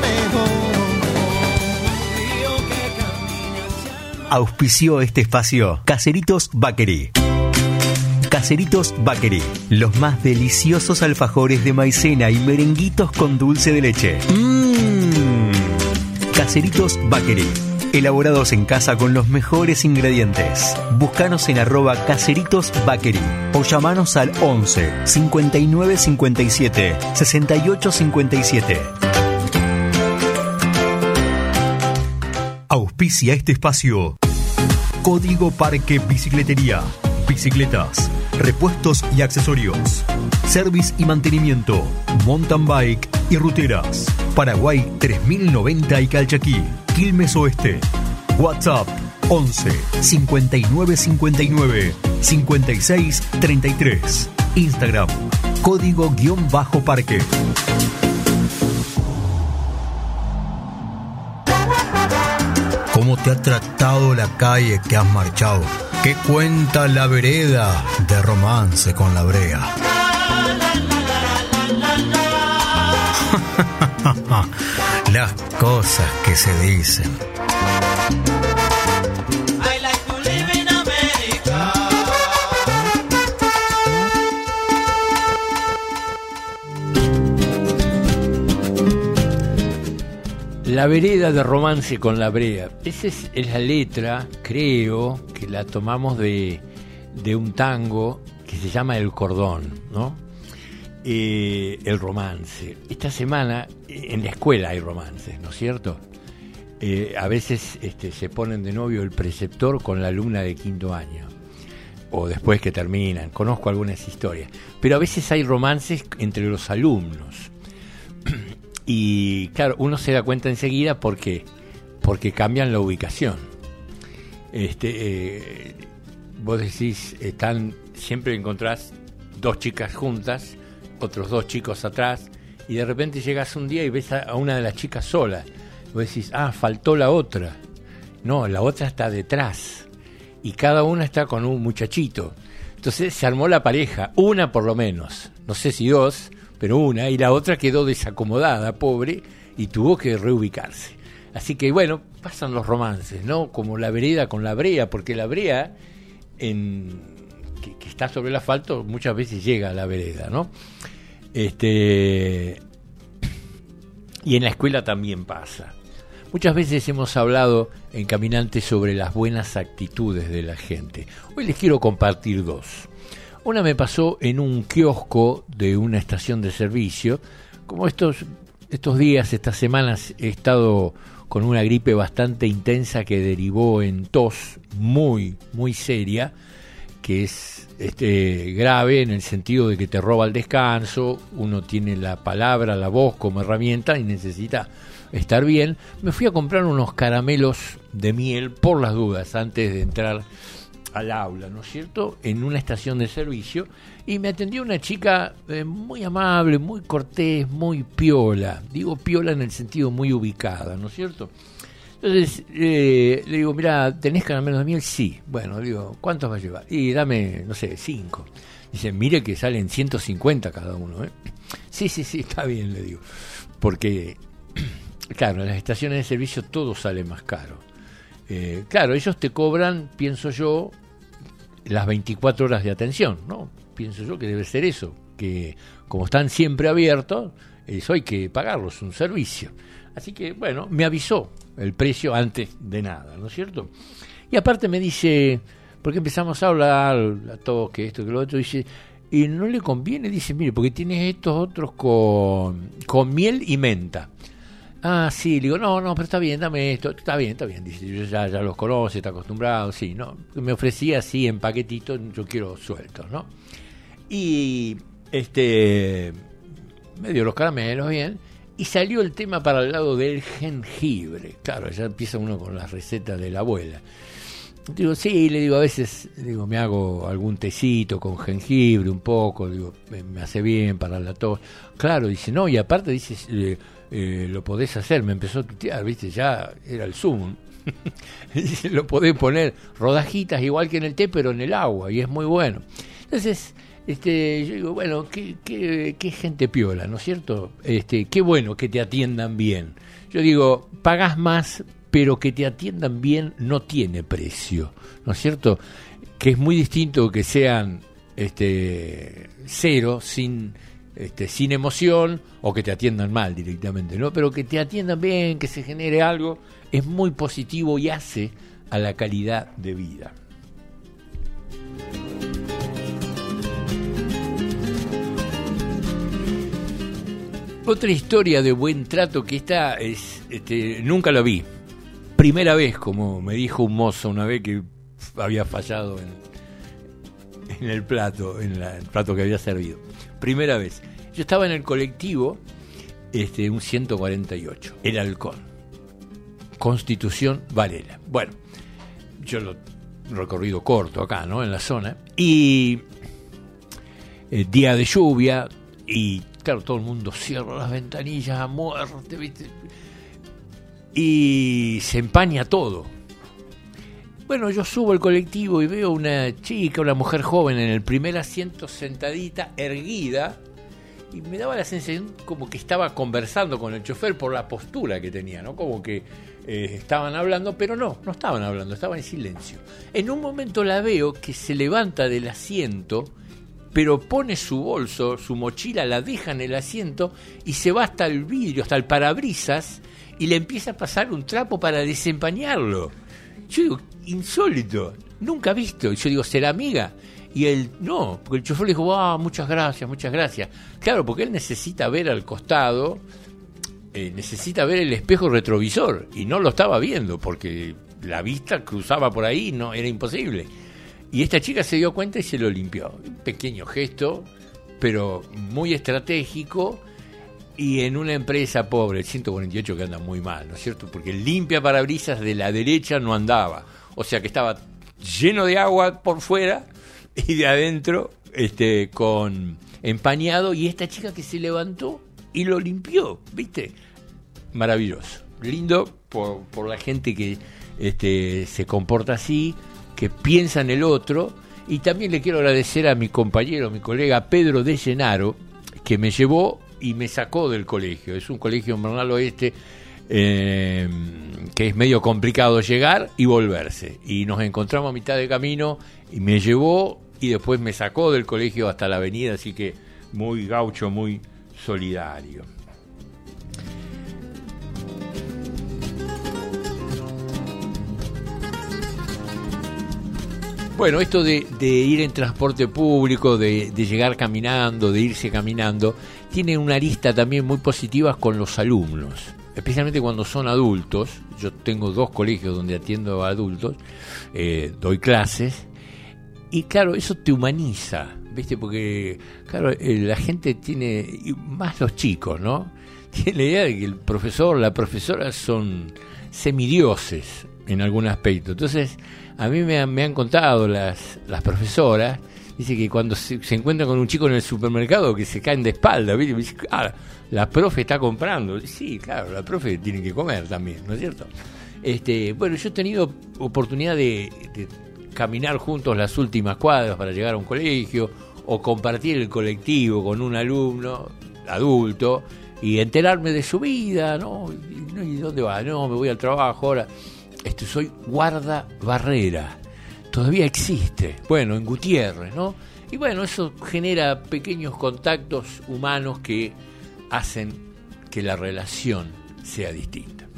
Speaker 7: mejor.
Speaker 17: Auspició este espacio Caseritos Bakery. Caseritos Bakery, los más deliciosos alfajores de maicena y merenguitos con dulce de leche. Mmm. Caseritos Bakery, elaborados en casa con los mejores ingredientes. Búscanos en arroba Caseritos Bakery o llamanos al once cincuenta y nueve cincuenta y siete sesenta y ocho cincuenta y siete. Auspicia este espacio Código Parque Bicicletería. Bicicletas, repuestos y accesorios, service y mantenimiento, mountain bike y ruteras. Paraguay tres mil noventa y Calchaquí, Quilmes Oeste. WhatsApp once cincuenta y nueve cincuenta y nueve cincuenta y seis treinta y tres. Instagram código guión bajo parque. ¿Cómo te ha tratado la calle que has marchado? ¿Qué cuenta la vereda de romance con la brea? Las cosas que se dicen.
Speaker 4: La vereda de Romance con la brea. Esa es, es la letra, creo, que la tomamos de, de un tango que se llama El Cordón, ¿no? Eh, el romance. Esta semana en la escuela hay romances, ¿no es cierto? Eh, a veces este, se ponen de novio el preceptor con la alumna de quinto año, o después que terminan. Conozco algunas historias, pero a veces hay romances entre los alumnos. Y claro, uno se da cuenta enseguida porque porque cambian la ubicación. Este, eh, vos decís, están, siempre encontrás dos chicas juntas, otros dos chicos atrás, y de repente llegas un día y ves a, a una de las chicas sola. Vos decís, ah, faltó la otra. No, la otra está detrás. Y cada una está con un muchachito. Entonces se armó la pareja, una por lo menos. No sé si dos, pero una, y la otra quedó desacomodada, pobre, y tuvo que reubicarse. Así que bueno, pasan los romances, ¿no? Como la vereda con la brea, porque la brea en, que, que está sobre el asfalto muchas veces llega a la vereda, ¿no? Este, y en la escuela también pasa. Muchas veces hemos hablado en Caminantes sobre las buenas actitudes de la gente. Hoy les quiero compartir dos. Una me pasó en un kiosco de una estación de servicio. Como estos, estos días, estas semanas, he estado con una gripe bastante intensa que derivó en tos muy, muy seria, que es este, grave en el sentido de que te roba el descanso, uno tiene la palabra, la voz como herramienta y necesita estar bien. Me fui a comprar unos caramelos de miel por las dudas antes de entrar al aula, ¿no es cierto?, en una estación de servicio, y me atendió una chica eh, muy amable, muy cortés, muy piola. Digo piola en el sentido muy ubicada, ¿no es cierto? Entonces eh, le digo, mira, ¿tenés caramelos de miel? Sí. Bueno, digo, ¿cuántos va a llevar? Y dame, no sé, cinco. Dice, mire que salen ciento cincuenta cada uno, ¿eh? Sí, sí, sí, está bien, le digo. Porque, claro, en las estaciones de servicio todo sale más caro. Eh, claro, ellos te cobran, pienso yo, las veinticuatro horas de atención, ¿no? Pienso yo que debe ser eso, que como están siempre abiertos, eso hay que pagarlos, un servicio. Así que, bueno, me avisó el precio antes de nada, ¿no es cierto? Y aparte me dice, porque empezamos a hablar, a todos, que esto, que lo otro, dice, y no le conviene, dice, mire, porque tienes estos otros con, con miel y menta. Ah, sí, le digo, no, no, pero está bien, dame esto, está bien, está bien, dice, yo ya, ya los conoce, está acostumbrado, sí, no, me ofrecía así en paquetitos, yo quiero sueltos, ¿no? Y, este, me dio los caramelos, bien, y salió el tema para el lado del jengibre. Claro, ya empieza uno con las recetas de la abuela. Digo, sí, le digo, a veces, digo, me hago algún tecito con jengibre, un poco, digo, me, me hace bien para la tos. Claro, dice, no, y aparte, dice, eh, eh, lo podés hacer, me empezó a tutear, viste, ya era el zoom. Dice, lo podés poner rodajitas igual que en el té, pero en el agua, y es muy bueno. Entonces, este, yo digo, bueno, qué, qué, qué gente piola, ¿no es cierto? Este, qué bueno que te atiendan bien. Yo digo, pagás más, pero que te atiendan bien no tiene precio, ¿no es cierto? Que es muy distinto que sean este, cero, sin, este, sin emoción, o que te atiendan mal directamente, ¿no? Pero que te atiendan bien, que se genere algo, es muy positivo y hace a la calidad de vida. Otra historia de buen trato que esta es, este, nunca la vi. Primera vez, como me dijo un mozo una vez que había fallado en, en el plato, en la, el plato que había servido. Primera vez. Yo estaba en el colectivo, este, un ciento cuarenta y ocho, el Halcón, Constitución Varela. Bueno, yo lo recorrido corto acá, ¿no? En la zona. Y eh, día de lluvia y claro, todo el mundo cierra las ventanillas a muerte, ¿viste? Y se empaña todo. Bueno, yo subo al colectivo y veo una chica, una mujer joven en el primer asiento sentadita, erguida, y me daba la sensación como que estaba conversando con el chofer por la postura que tenía, ¿no? Como que eh, estaban hablando, pero no, no estaban hablando, estaban en silencio. En un momento la veo que se levanta del asiento pero pone su bolso, su mochila, la deja en el asiento y se va hasta el vidrio, hasta el parabrisas, y le empieza a pasar un trapo para desempañarlo. Yo digo, insólito, nunca visto. Y yo digo, ¿será amiga? Y él, no, porque el chofer le dijo, ah, muchas gracias, muchas gracias. Claro, porque él necesita ver al costado, eh, necesita ver el espejo retrovisor, y no lo estaba viendo, porque la vista cruzaba por ahí, no, era imposible. Y esta chica se dio cuenta y se lo limpió. Un pequeño gesto, pero muy estratégico, y en una empresa pobre, el ciento cuarenta y ocho, que anda muy mal, ¿no es cierto? Porque el limpia parabrisas de la derecha no andaba, o sea que estaba lleno de agua por fuera y de adentro este con empañado, y esta chica que se levantó y lo limpió, ¿viste? Maravilloso, lindo por, por la gente que este se comporta así, que piensa en el otro. Y también le quiero agradecer a mi compañero, mi colega Pedro de Llenaro, que me llevó y me sacó del colegio. Es un colegio en Bernal Oeste eh, que es medio complicado llegar y volverse, y nos encontramos a mitad de camino y me llevó y después me sacó del colegio hasta la avenida, así que muy gaucho, muy solidario. Bueno, esto de, de ir en transporte público, de, de llegar caminando, de irse caminando, tiene una arista también muy positiva con los alumnos, especialmente cuando son adultos. Yo tengo dos colegios donde atiendo a adultos, eh, doy clases, y claro, eso te humaniza, ¿viste? Porque, claro, eh, la gente tiene, y más los chicos, ¿no? Tiene la idea de que el profesor, la profesora son semidioses en algún aspecto. Entonces, a mí me han, me han contado las, las profesoras, dice que cuando se, se encuentran con un chico en el supermercado que se caen de espalda, ¿viste? Me dice, ah, la profe está comprando. Sí, claro, la profe tiene que comer también, ¿no es cierto? Este, bueno, yo he tenido oportunidad de, de caminar juntos las últimas cuadras para llegar a un colegio, o compartir el colectivo con un alumno adulto y enterarme de su vida, ¿no? ¿Y dónde va? No, me voy al trabajo ahora. Esto, soy guarda barrera, todavía existe, bueno, en Gutiérrez, ¿no? Y bueno, eso genera pequeños contactos humanos que hacen que la relación sea distinta.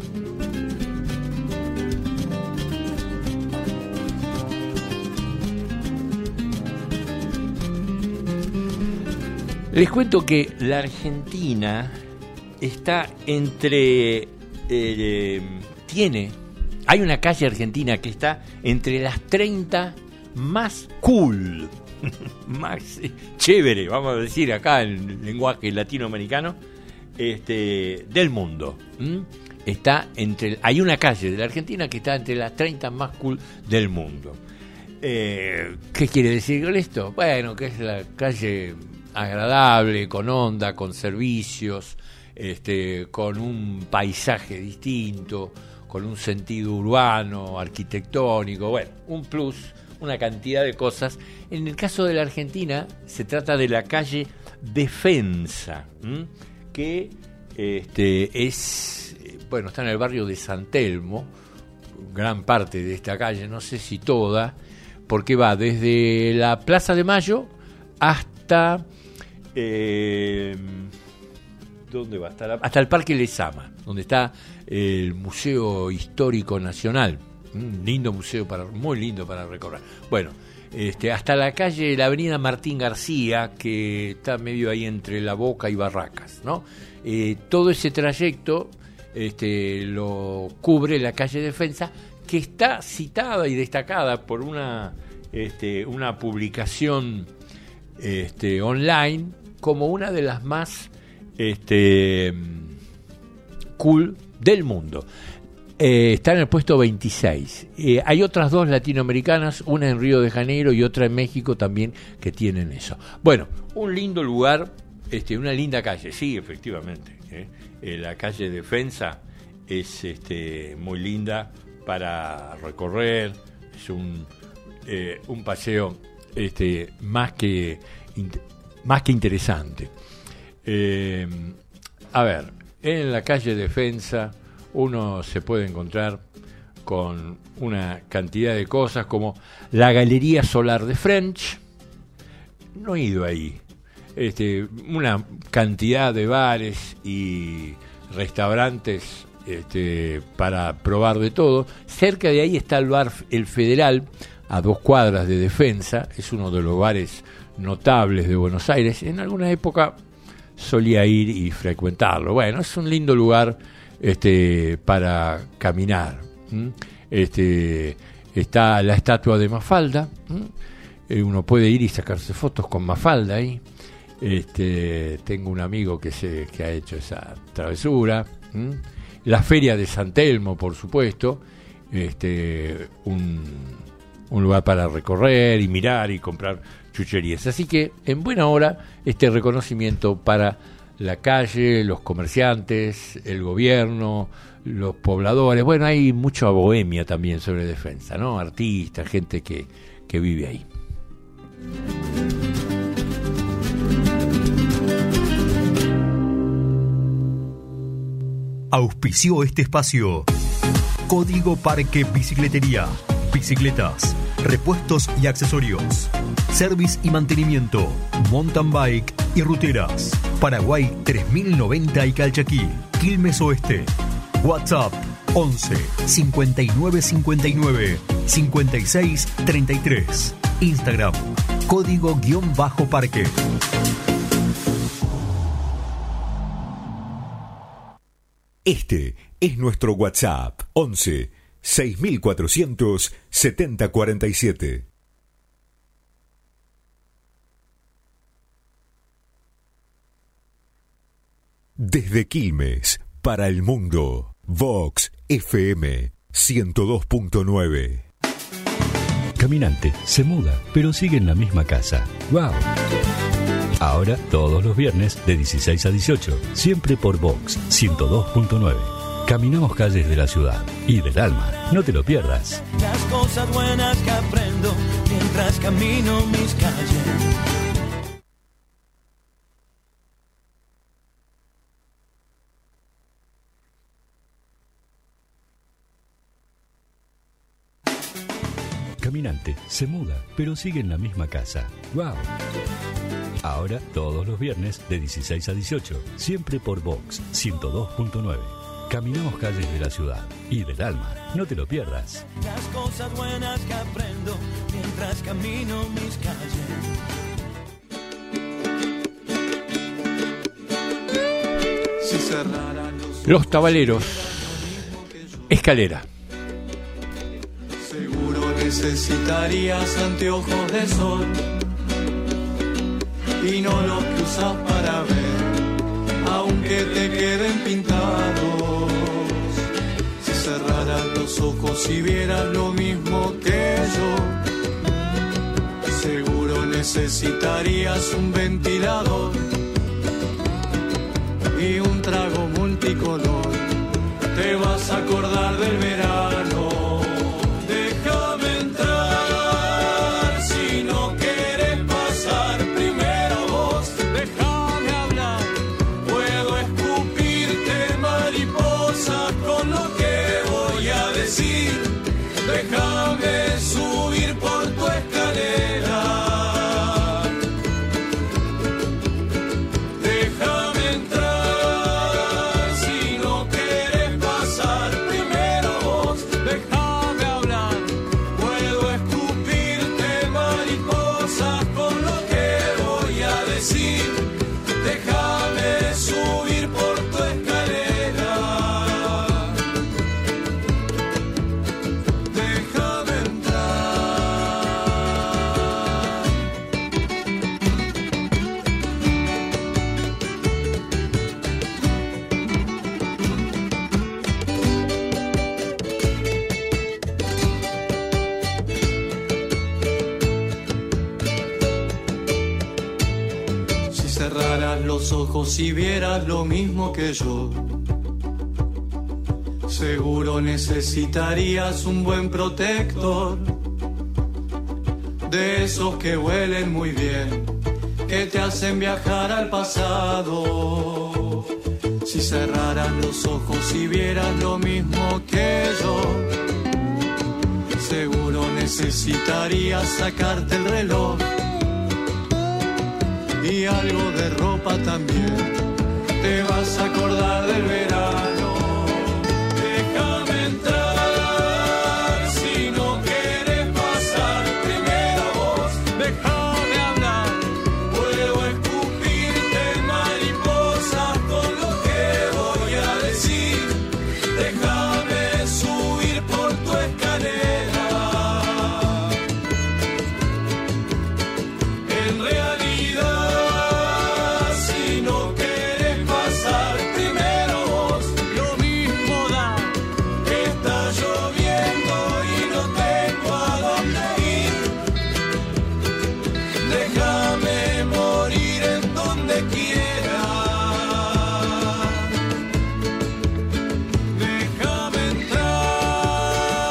Speaker 4: Les cuento que la Argentina está entre... Eh, tiene... Hay una calle argentina que está entre las treinta más cool, más chévere, vamos a decir acá en lenguaje latinoamericano, este, del mundo. ¿Mm? Está entre, hay una calle de la Argentina que está entre las treinta más cool del mundo. Eh, ¿Qué quiere decir con esto? Bueno, que es la calle agradable, con onda, con servicios, este, con un paisaje distinto, con un sentido urbano, arquitectónico, bueno, un plus, una cantidad de cosas. En el caso de la Argentina se trata de la calle Defensa, ¿m? que este, es, bueno, está en el barrio de San Telmo, gran parte de esta calle, no sé si toda, porque va desde la Plaza de Mayo hasta... Eh, ¿Dónde va? Hasta, la, hasta el Parque Lezama, donde está el Museo Histórico Nacional. Un lindo museo, para, muy lindo para recorrer. Bueno, este, hasta la calle, la avenida Martín García, que está medio ahí entre La Boca y Barracas, ¿no? Eh, todo ese trayecto este, lo cubre la calle Defensa, que está citada y destacada por una, este, una publicación este, online como una de las más este cool del mundo. Eh, está en el puesto veintiséis. Eh, hay otras dos latinoamericanas, una en Río de Janeiro y otra en México también, que tienen eso. Bueno, un lindo lugar, este, una linda calle, sí, efectivamente. Eh. Eh, la calle Defensa es este, muy linda para recorrer, es un, eh, un paseo este, más que, más que interesante. Eh, a ver, en la calle Defensa uno se puede encontrar con una cantidad de cosas como la Galería Solar de French, no he ido ahí. Este, una cantidad de bares y restaurantes este, para probar de todo. Cerca de ahí está el bar El Federal, a dos cuadras de Defensa. Es uno de los bares notables de Buenos Aires. En alguna época solía ir y frecuentarlo. Bueno, es un lindo lugar este, para caminar. ¿Mm? Este, está la estatua de Mafalda. ¿Mm? Eh, uno puede ir y sacarse fotos con Mafalda ahí. Este, tengo un amigo que, se, que ha hecho esa travesura. ¿Mm? La Feria de San Telmo, por supuesto. Este, un, un lugar para recorrer y mirar y comprar chucherías. Así que en buena hora este reconocimiento para la calle, los comerciantes, el gobierno, los pobladores. Bueno, hay mucha bohemia también sobre Defensa, ¿no? Artistas, gente que, que vive ahí.
Speaker 17: Auspició este espacio Código Parque Bicicletería. Bicicletas, repuestos y accesorios, service y mantenimiento, mountain bike y ruteras. Paraguay tres mil noventa y Calchaquí, Quilmes Oeste. WhatsApp once cincuenta y nueve cincuenta y nueve cincuenta y seis treinta y tres. Instagram Código guión bajo parque.
Speaker 12: Este es nuestro WhatsApp once seis mil cuatrocientos setenta cuarenta y siete. Desde Quilmes para el mundo, Vox F M ciento dos punto nueve.
Speaker 2: Caminante se muda, pero sigue en la misma casa. ¡Wow! Ahora todos los viernes de dieciséis a dieciocho, siempre por Vox ciento dos punto nueve. Caminamos calles de la ciudad y del alma. No te lo pierdas.
Speaker 3: Las cosas buenas que aprendo mientras camino mis calles.
Speaker 2: Caminante se muda, pero sigue en la misma casa. ¡Wow! Ahora todos los viernes de dieciséis a dieciocho, siempre por Vox ciento dos punto nueve. Caminamos calles de la ciudad y del alma. No te lo pierdas.
Speaker 3: Las cosas buenas que aprendo mientras camino mis calles.
Speaker 4: Si cerraran los, los tabaleros. Escalera.
Speaker 18: Seguro necesitarías anteojos de sol y no los que usas para ver, aunque te queden pintados. Si cerraras los ojos y vieras lo mismo que yo, seguro necesitarías un ventilador y un trago multicolor. Te vas a acordar del verano. Déjame entrar si no quieres pasar primero vos. Déjame hablar, puedo escupirte mariposas con lo que voy a decir. Déjame subir por tu escalera. Déjame entrar si no quieres pasar primero vos. Déjame hablar, puedo escupirte mariposas con lo que voy a decir. Déjame subir por tu escalera. Déjame entrar. Si cerraras los ojos y vieras lo mismo que yo, seguro necesitarías un buen protector, de esos que huelen muy bien, que te hacen viajar al pasado. Si cerraras los ojos y vieras lo mismo que yo, seguro necesitarías sacarte el reloj y algo de ropa también. Te vas a acordar del verano. Déjame entrar si no quieres pasar primero vos. Déjame hablar, puedo escupirte mariposas con lo que voy a decir. Déjame subir por tu escalera. En realidad, si no quieres pasar primero vos, lo mismo da que está lloviendo y no tengo a dónde ir. Déjame morir en donde quiera. Déjame entrar.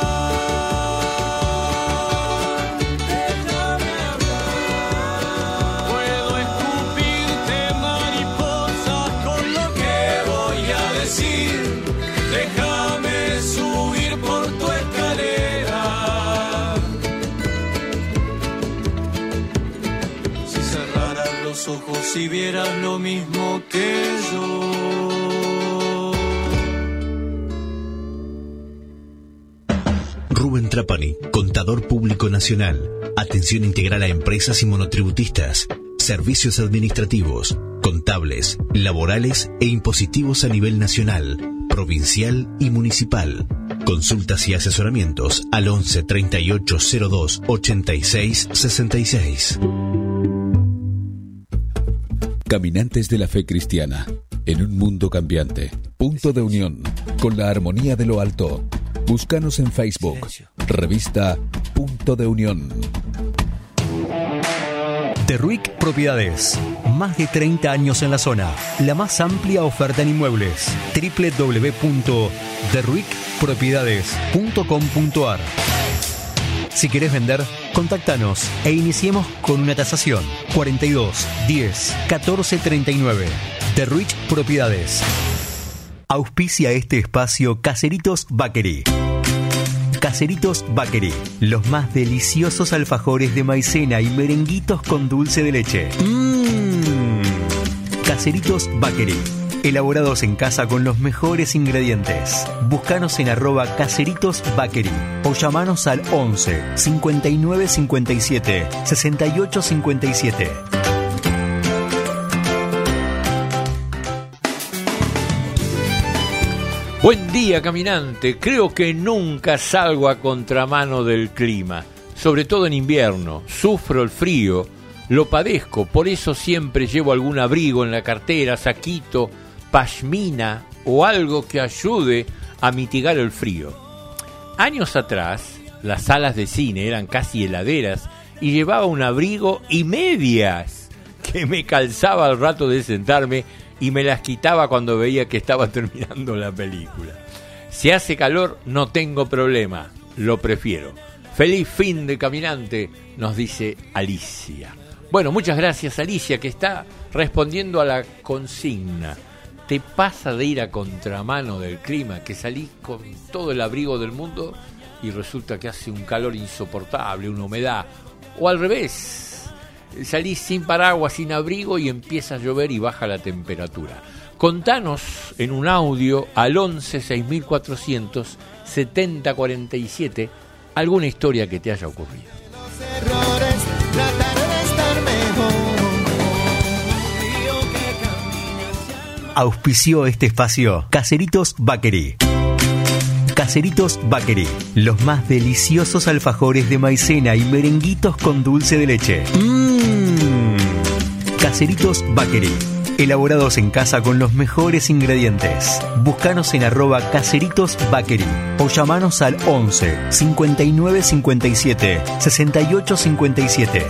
Speaker 18: Déjame hablar. Puedo escupirte mariposas con lo que voy a decir. Déjame subir por tu escalera. Si cerraras los ojos y vieras lo mismo que yo.
Speaker 19: Rubén Trapani, contador público nacional. Atención integral a empresas y monotributistas. Servicios administrativos, contables, laborales e impositivos a nivel nacional, provincial y municipal. Consultas y asesoramientos al once treinta y ocho cero dos ochenta y seis sesenta y seis.
Speaker 2: Caminantes de la fe cristiana, en un mundo cambiante. Punto de unión, con la armonía de lo alto. Búscanos en Facebook, revista Punto de Unión.
Speaker 17: Derruic Propiedades. Más de treinta años en la zona. La más amplia oferta en inmuebles. doble u doble u doble u punto derruic propiedades punto com punto a r. Si querés vender, contáctanos e iniciemos con una tasación. cuarenta y dos, diez, catorce treinta y nueve. Derruic Propiedades. Auspicia este espacio Caseritos Bakery. Caseritos Bakery, los más deliciosos alfajores de maicena y merenguitos con dulce de leche. Mmm. Caseritos Bakery, elaborados en casa con los mejores ingredientes. Búscanos en arroba Caseritos Bakery o llamanos al once, cincuenta y nueve cincuenta y siete, sesenta y ocho cincuenta y siete.
Speaker 4: Buen día, caminante. Creo que nunca salgo a contramano del clima, sobre todo en invierno. Sufro el frío, lo padezco, por eso siempre llevo algún abrigo en la cartera, saquito, pashmina o algo que ayude a mitigar el frío. Años atrás, las salas de cine eran casi heladeras y llevaba un abrigo y medias que me calzaba al rato de sentarme y me las quitaba cuando veía que estaba terminando la película. Si hace calor, no tengo problema, lo prefiero. Feliz fin de caminante, nos dice Alicia. Bueno, muchas gracias, Alicia, que está respondiendo a la consigna. ¿Te pasa de ir a contramano del clima, que salís con todo el abrigo del mundo y resulta que hace un calor insoportable, una humedad? O al revés, salís sin paraguas, sin abrigo y empieza a llover y baja la temperatura. Contanos en un audio al once seis mil cuatrocientos setenta cuarenta y siete alguna historia que te haya ocurrido.
Speaker 7: Los errores, tratar de estar mejor.
Speaker 17: Auspició este espacio Caseritos Bakery. Caseritos Bakery, los más deliciosos alfajores de maicena y merenguitos con dulce de leche. Mmm. Caseritos Bakery, elaborados en casa con los mejores ingredientes. Búscanos en arroba Caseritos Bakery o llamanos al once, cincuenta y nueve cincuenta y siete, sesenta y ocho cincuenta y siete.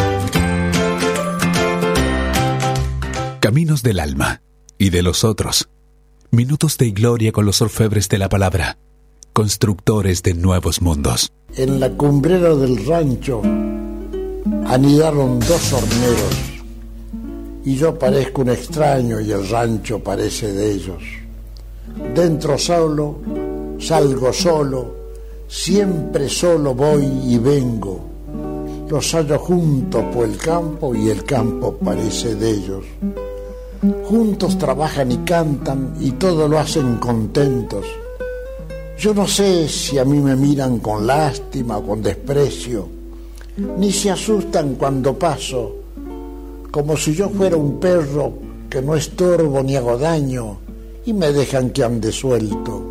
Speaker 11: Caminos del alma y de los otros. Minutos de gloria con los orfebres de la palabra. Constructores de nuevos mundos.
Speaker 20: En la cumbrera del rancho anidaron dos horneros y yo parezco un extraño y el rancho parece de ellos. Dentro solo, salgo solo, siempre solo voy y vengo. Los hallo juntos por el campo y el campo parece de ellos. Juntos trabajan y cantan y todo lo hacen contentos. Yo no sé si a mí me miran con lástima o con desprecio, ni se asustan cuando paso, como si yo fuera un perro que no estorbo ni hago daño y me dejan que ande suelto.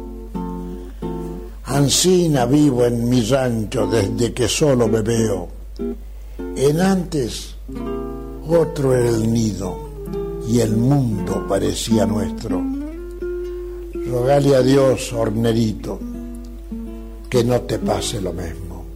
Speaker 20: Ansina vivo en mi rancho desde que solo me veo. En antes otro era el nido y el mundo parecía nuestro. Rogale a Dios, hornerito, que no te pase lo mismo.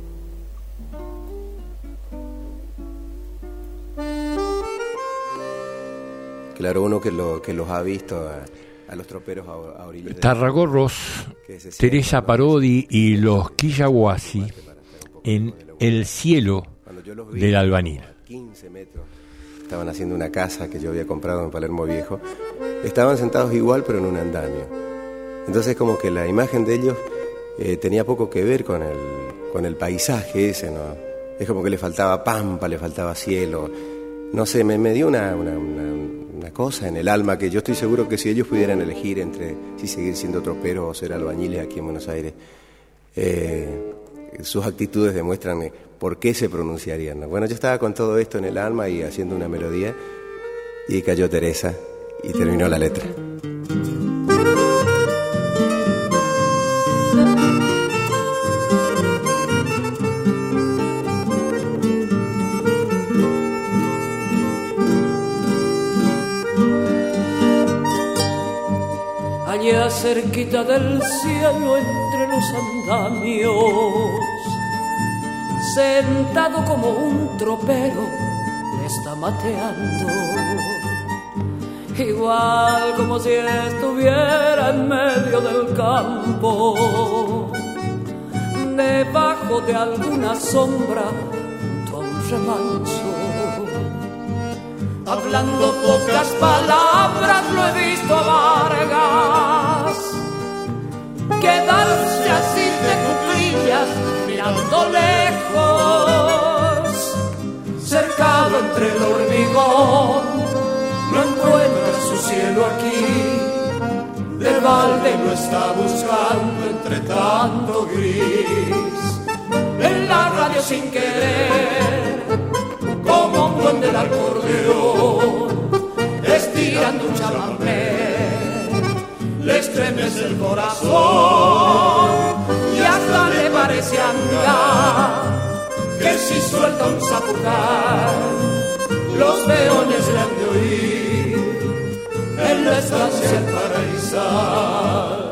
Speaker 21: Claro, uno que, lo, que los ha visto a, a los troperos a, a orillas de...
Speaker 4: Tarragorros, Teresa Parodi y los Quillahuasi en El cielo del albañil.
Speaker 21: quince metros. Estaban haciendo una casa que yo había comprado en Palermo Viejo. Estaban sentados igual, pero en un andamio. Entonces como que la imagen de ellos eh, tenía poco que ver con el, con el paisaje ese, ¿no? Es como que le faltaba pampa, le faltaba cielo. No sé, me, me dio una, una, una, una cosa en el alma que yo estoy seguro que si ellos pudieran elegir entre si seguir siendo troperos o ser albañiles aquí en Buenos Aires, eh, sus actitudes demuestran por qué se pronunciarían, ¿no? Bueno, yo estaba con todo esto en el alma y haciendo una melodía y cayó Teresa y terminó la letra.
Speaker 13: Allá cerquita del cielo entre los andamios, sentado como un tropero, me está mateando, igual como si estuviera en medio del campo, debajo de alguna sombra, junto a un remanso. Hablando pocas palabras lo he visto a Vargas quedarse así de cuclillas mirando lejos, cercado entre el hormigón, no encuentra su cielo aquí, del balde lo está buscando entre tanto gris, en la radio sin querer, como un buen del acordeón, estirando un chamamé, le estremece el corazón y hasta le parece andar, que si suelta un zapucar, los peones le han de oír en la estancia paraísal.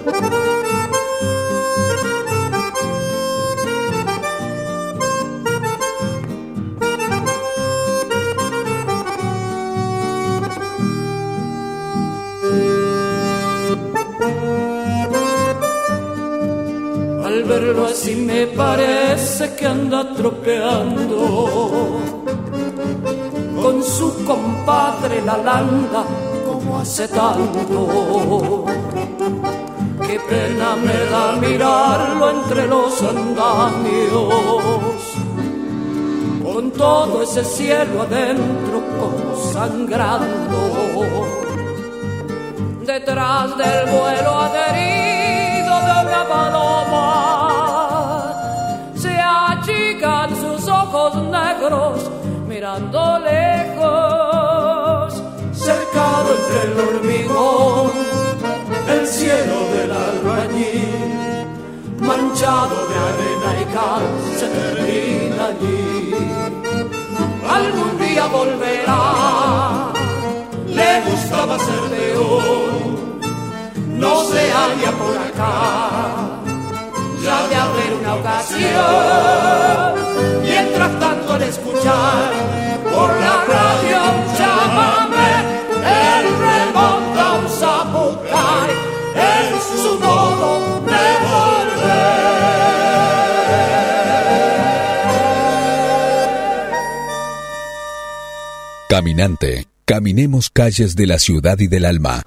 Speaker 13: Al verlo así me parece que anda tropeando con su compadre la landa como hace tanto. Qué pena me da mirarlo entre los andamios, con todo ese cielo adentro como sangrando, detrás del vuelo adherido de una paloma, se achican sus ojos negros mirando lejos, cercado entre el hormigón, el cielo del albañil, manchado de arena y cal, se termina allí. Algún día volverá, le gustaba ser peón, no se halla por acá, ya de haber una ocasión. Mientras tanto al escuchar por la radio un chamamé, él remonta un zapucay, es su modo de volver.
Speaker 11: Caminante, caminemos calles de la ciudad y del alma.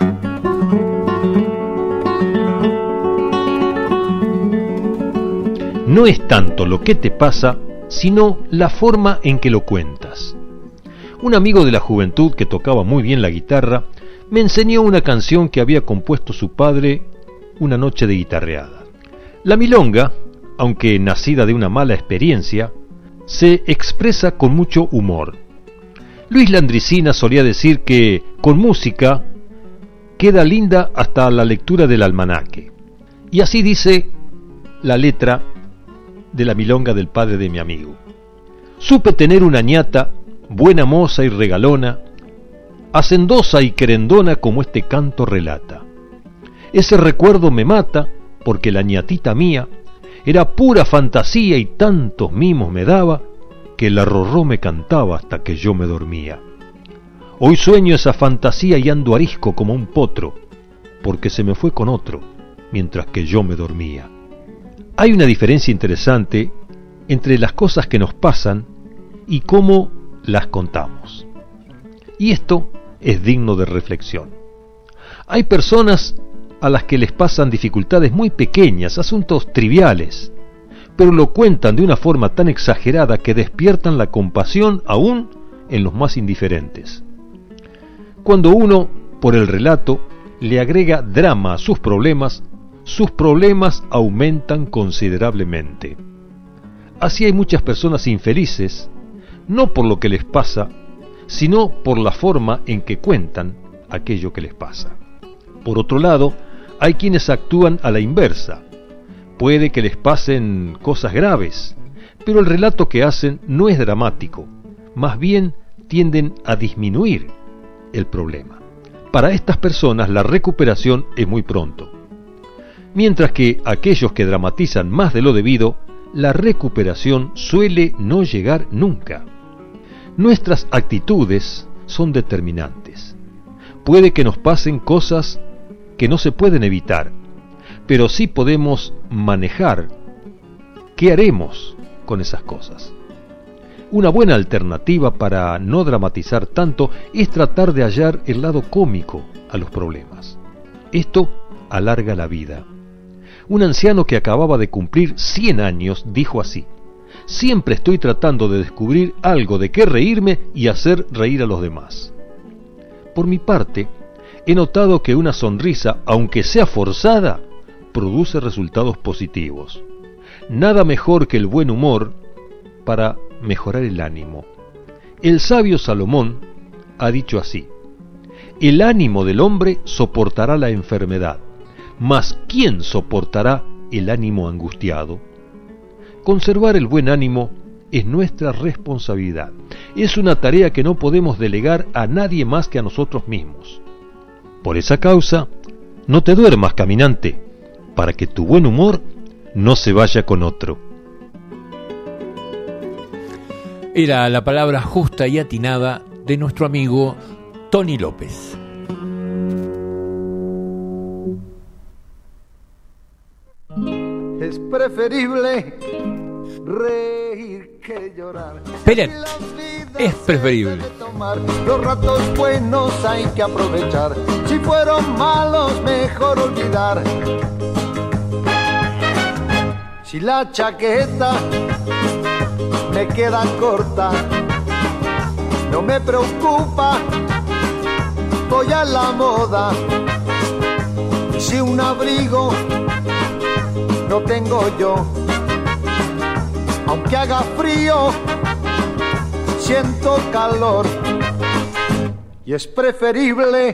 Speaker 22: No es tanto lo que te pasa,
Speaker 1: sino la forma en que lo cuentas. Un amigo de la juventud que tocaba muy bien la guitarra me enseñó una canción que había compuesto su padre una noche de guitarreada. La milonga, aunque nacida de una mala experiencia, se expresa con mucho humor. Luis Landricina solía decir que con música queda linda hasta la lectura del almanaque. Y así dice la letra de la milonga del padre de mi amigo. Supe tener una ñata, buena moza y regalona, hacendosa y querendona como este canto relata. Ese recuerdo me mata, porque la ñatita mía era pura fantasía y tantos mimos me daba, que la rorró me cantaba hasta que yo me dormía. Hoy sueño esa fantasía y ando arisco como un potro, porque se me fue con otro, mientras que yo me dormía. Hay una diferencia interesante entre las cosas que nos pasan y cómo las contamos. Y esto es digno de reflexión. Hay personas a las que les pasan dificultades muy pequeñas, asuntos triviales, pero lo cuentan de una forma tan exagerada que despiertan la compasión aún en los más indiferentes. Cuando uno, por el relato, le agrega drama a sus problemas, sus problemas aumentan considerablemente. Así hay muchas personas infelices, no por lo que les pasa, sino por la forma en que cuentan aquello que les pasa. Por otro lado, hay quienes actúan a la inversa. Puede que les pasen cosas graves, pero el relato que hacen no es dramático, más bien tienden a disminuir el problema. Para estas personas la recuperación es muy pronto, mientras que aquellos que dramatizan más de lo debido, la recuperación suele no llegar nunca. Nuestras actitudes son determinantes. Puede que nos pasen cosas que no se pueden evitar, pero sí podemos manejar qué haremos con esas cosas. Una buena alternativa para no dramatizar tanto es tratar de hallar el lado cómico a los problemas. Esto alarga la vida. Un anciano que acababa de cumplir cien años dijo así: siempre estoy tratando de descubrir algo de qué reírme y hacer reír a los demás. Por mi parte, he notado que una sonrisa, aunque sea forzada, produce resultados positivos. Nada mejor que el buen humor para mejorar el ánimo. El sabio Salomón ha dicho así: el ánimo del hombre soportará la enfermedad, mas ¿quién soportará el ánimo angustiado? Conservar el buen ánimo es nuestra responsabilidad. Es una tarea que no podemos delegar a nadie más que a nosotros mismos. Por esa causa, no te duermas, caminante, para que tu buen humor no se vaya con otro.
Speaker 4: Era la palabra justa y atinada de nuestro amigo Tony López.
Speaker 7: Es preferible reír que llorar.
Speaker 4: Esperen, es preferible.
Speaker 7: Los ratos buenos hay que aprovechar. Si fueron malos, mejor olvidar. Si la chaqueta me queda corta, no me preocupa, voy a la moda. Si un abrigo no tengo yo, aunque haga frío, siento calor. Y es preferible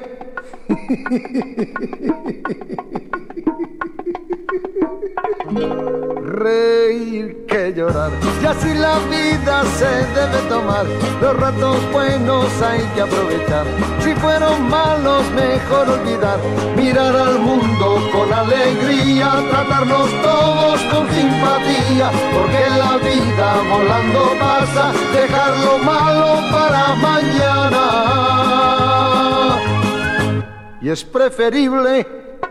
Speaker 7: reír que llorar. Y así la vida se debe tomar. Los ratos buenos hay que aprovechar. Si fueron malos, mejor olvidar. Mirar al mundo con alegría, tratarnos todos con simpatía, porque la vida volando pasa. Dejar lo malo para mañana. Y es preferible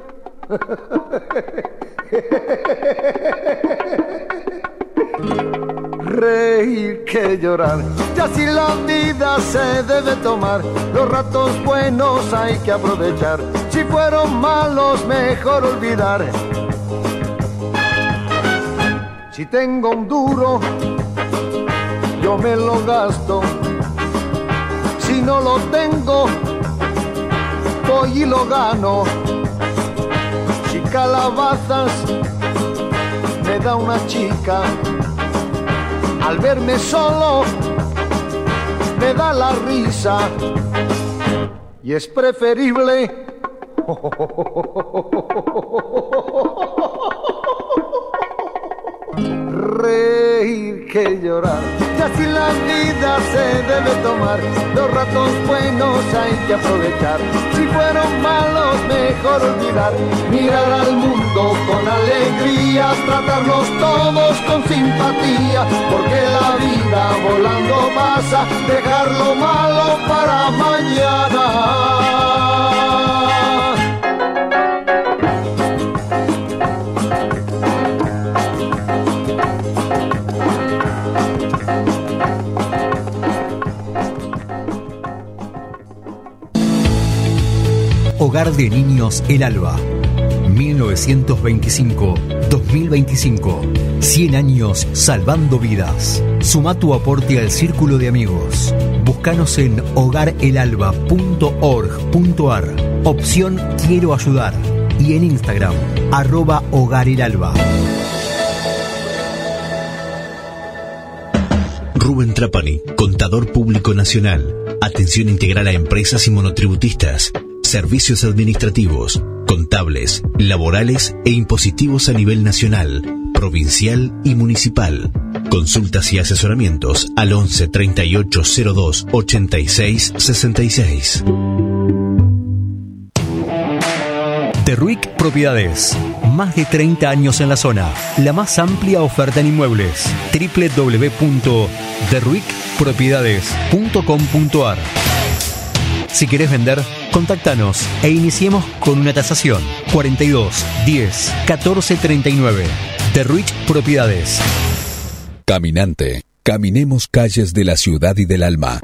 Speaker 7: reír que llorar. Y así la vida se debe tomar. Los ratos buenos hay que aprovechar. Si fueron malos, mejor olvidar. Si tengo un duro yo me lo gasto. Si no lo tengo, voy y lo gano. Si calabazas me da una chica, al verme solo me da la risa. Y es preferible reír que llorar. Y así la vida se debe tomar. Los ratos buenos hay que aprovechar. Si fueron malos, mejor olvidar. Mirar al mundo con alegría, tratarnos todos con simpatía, porque la vida volando pasa, dejar lo malo para mañana.
Speaker 17: Hogar de Niños El Alba, mil novecientos veinticinco a dos mil veinticinco. cien años salvando vidas. Suma tu aporte al círculo de amigos. Búscanos en hogar el alba punto org punto ar. Opción Quiero ayudar. Y en Instagram, arroba Hogar el Alba.
Speaker 19: Rubén Trapani, Contador Público Nacional. Atención integral a empresas y monotributistas. Servicios administrativos, contables, laborales e impositivos a nivel nacional, provincial y municipal. Consultas y asesoramientos al once treinta y ocho cero dos ochenta y seis sesenta y seis.
Speaker 17: Terruic Propiedades. Más de treinta años en la zona. La más amplia oferta en inmuebles. doble u doble u doble u punto terruic propiedades punto com punto ar. Si querés vender, contáctanos e iniciemos con una tasación. cuarenta y dos, diez, catorce treinta y nueve. Terruic Propiedades.
Speaker 12: Caminante. Caminemos calles de la ciudad y del alma.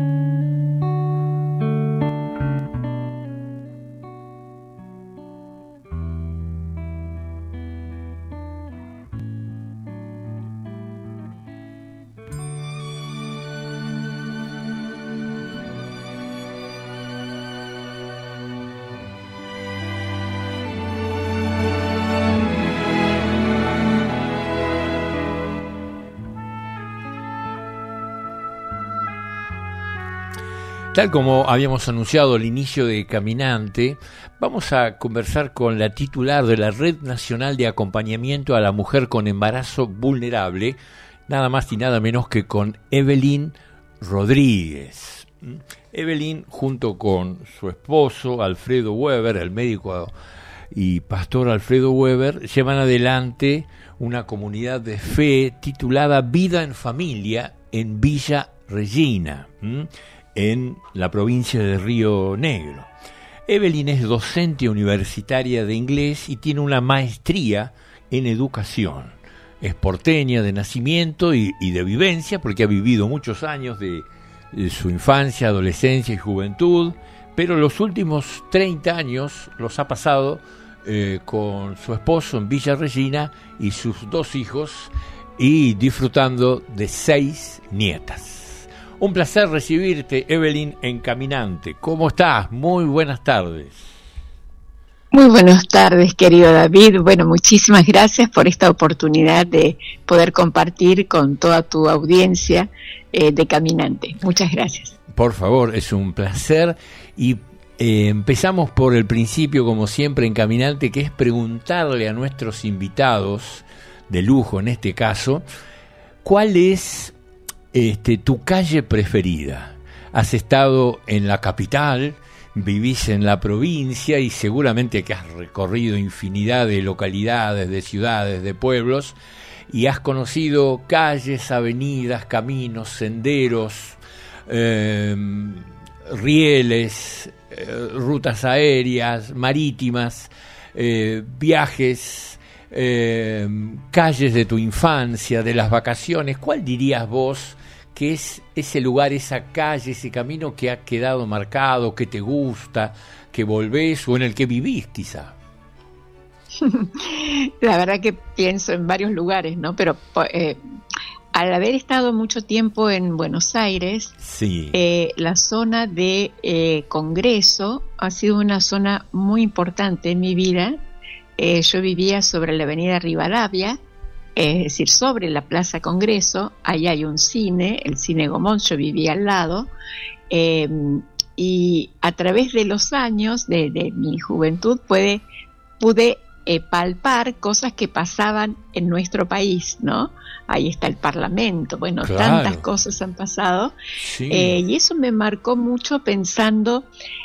Speaker 4: Tal como habíamos anunciado al inicio de Caminante, vamos a conversar con la titular de la Red Nacional de Acompañamiento a la Mujer con Embarazo Vulnerable, nada más y nada menos que con Evelyn Rodríguez. Evelyn, junto con su esposo Alfredo Weber, el médico y pastor Alfredo Weber, llevan adelante una comunidad de fe titulada Vida en Familia en Villa Regina, ¿m? en la provincia de Río Negro. Evelyn es docente universitaria de inglés y tiene una maestría en educación. Es porteña de nacimiento y, y de vivencia, porque ha vivido muchos años de, de su infancia, adolescencia y juventud, pero los últimos treinta años los ha pasado eh, con su esposo en Villa Regina y sus dos hijos, y disfrutando de seis nietas. Un placer recibirte, Evelyn, en Caminante. ¿Cómo estás? Muy buenas tardes.
Speaker 6: Muy buenas tardes, querido David. Bueno, muchísimas gracias por esta oportunidad de poder compartir con toda tu audiencia eh, de Caminante. Muchas gracias.
Speaker 4: Por favor, es un placer. Y eh, empezamos por el principio, como siempre, en Caminante, que es preguntarle a nuestros invitados, de lujo en este caso, ¿cuál es Este, tu calle preferida? Has estado en la capital, vivís en la provincia y seguramente que has recorrido infinidad de localidades, de ciudades, de pueblos, y has conocido calles, avenidas, caminos, senderos, eh, rieles, eh, rutas aéreas, marítimas, eh, viajes, eh, calles de tu infancia, de las vacaciones. ¿Cuál dirías vos que es ese lugar, esa calle, ese camino que ha quedado marcado, que te gusta, que volvés o en el que vivís quizá?
Speaker 6: La verdad que pienso en varios lugares, ¿no? Pero eh, al haber estado mucho tiempo en Buenos Aires,
Speaker 4: sí.
Speaker 6: eh, la zona de eh, Congreso ha sido una zona muy importante en mi vida. Eh, yo vivía sobre la avenida Rivadavia, eh, es decir, sobre la Plaza Congreso. Ahí hay un cine, el Cine Gomón, yo vivía al lado. Eh, y a través de los años de, de mi juventud puede, pude eh, palpar cosas que pasaban en nuestro país, ¿no? Ahí está el Parlamento, bueno,
Speaker 4: claro.
Speaker 6: tantas cosas han pasado,
Speaker 4: sí.
Speaker 6: eh, y eso me marcó mucho pensando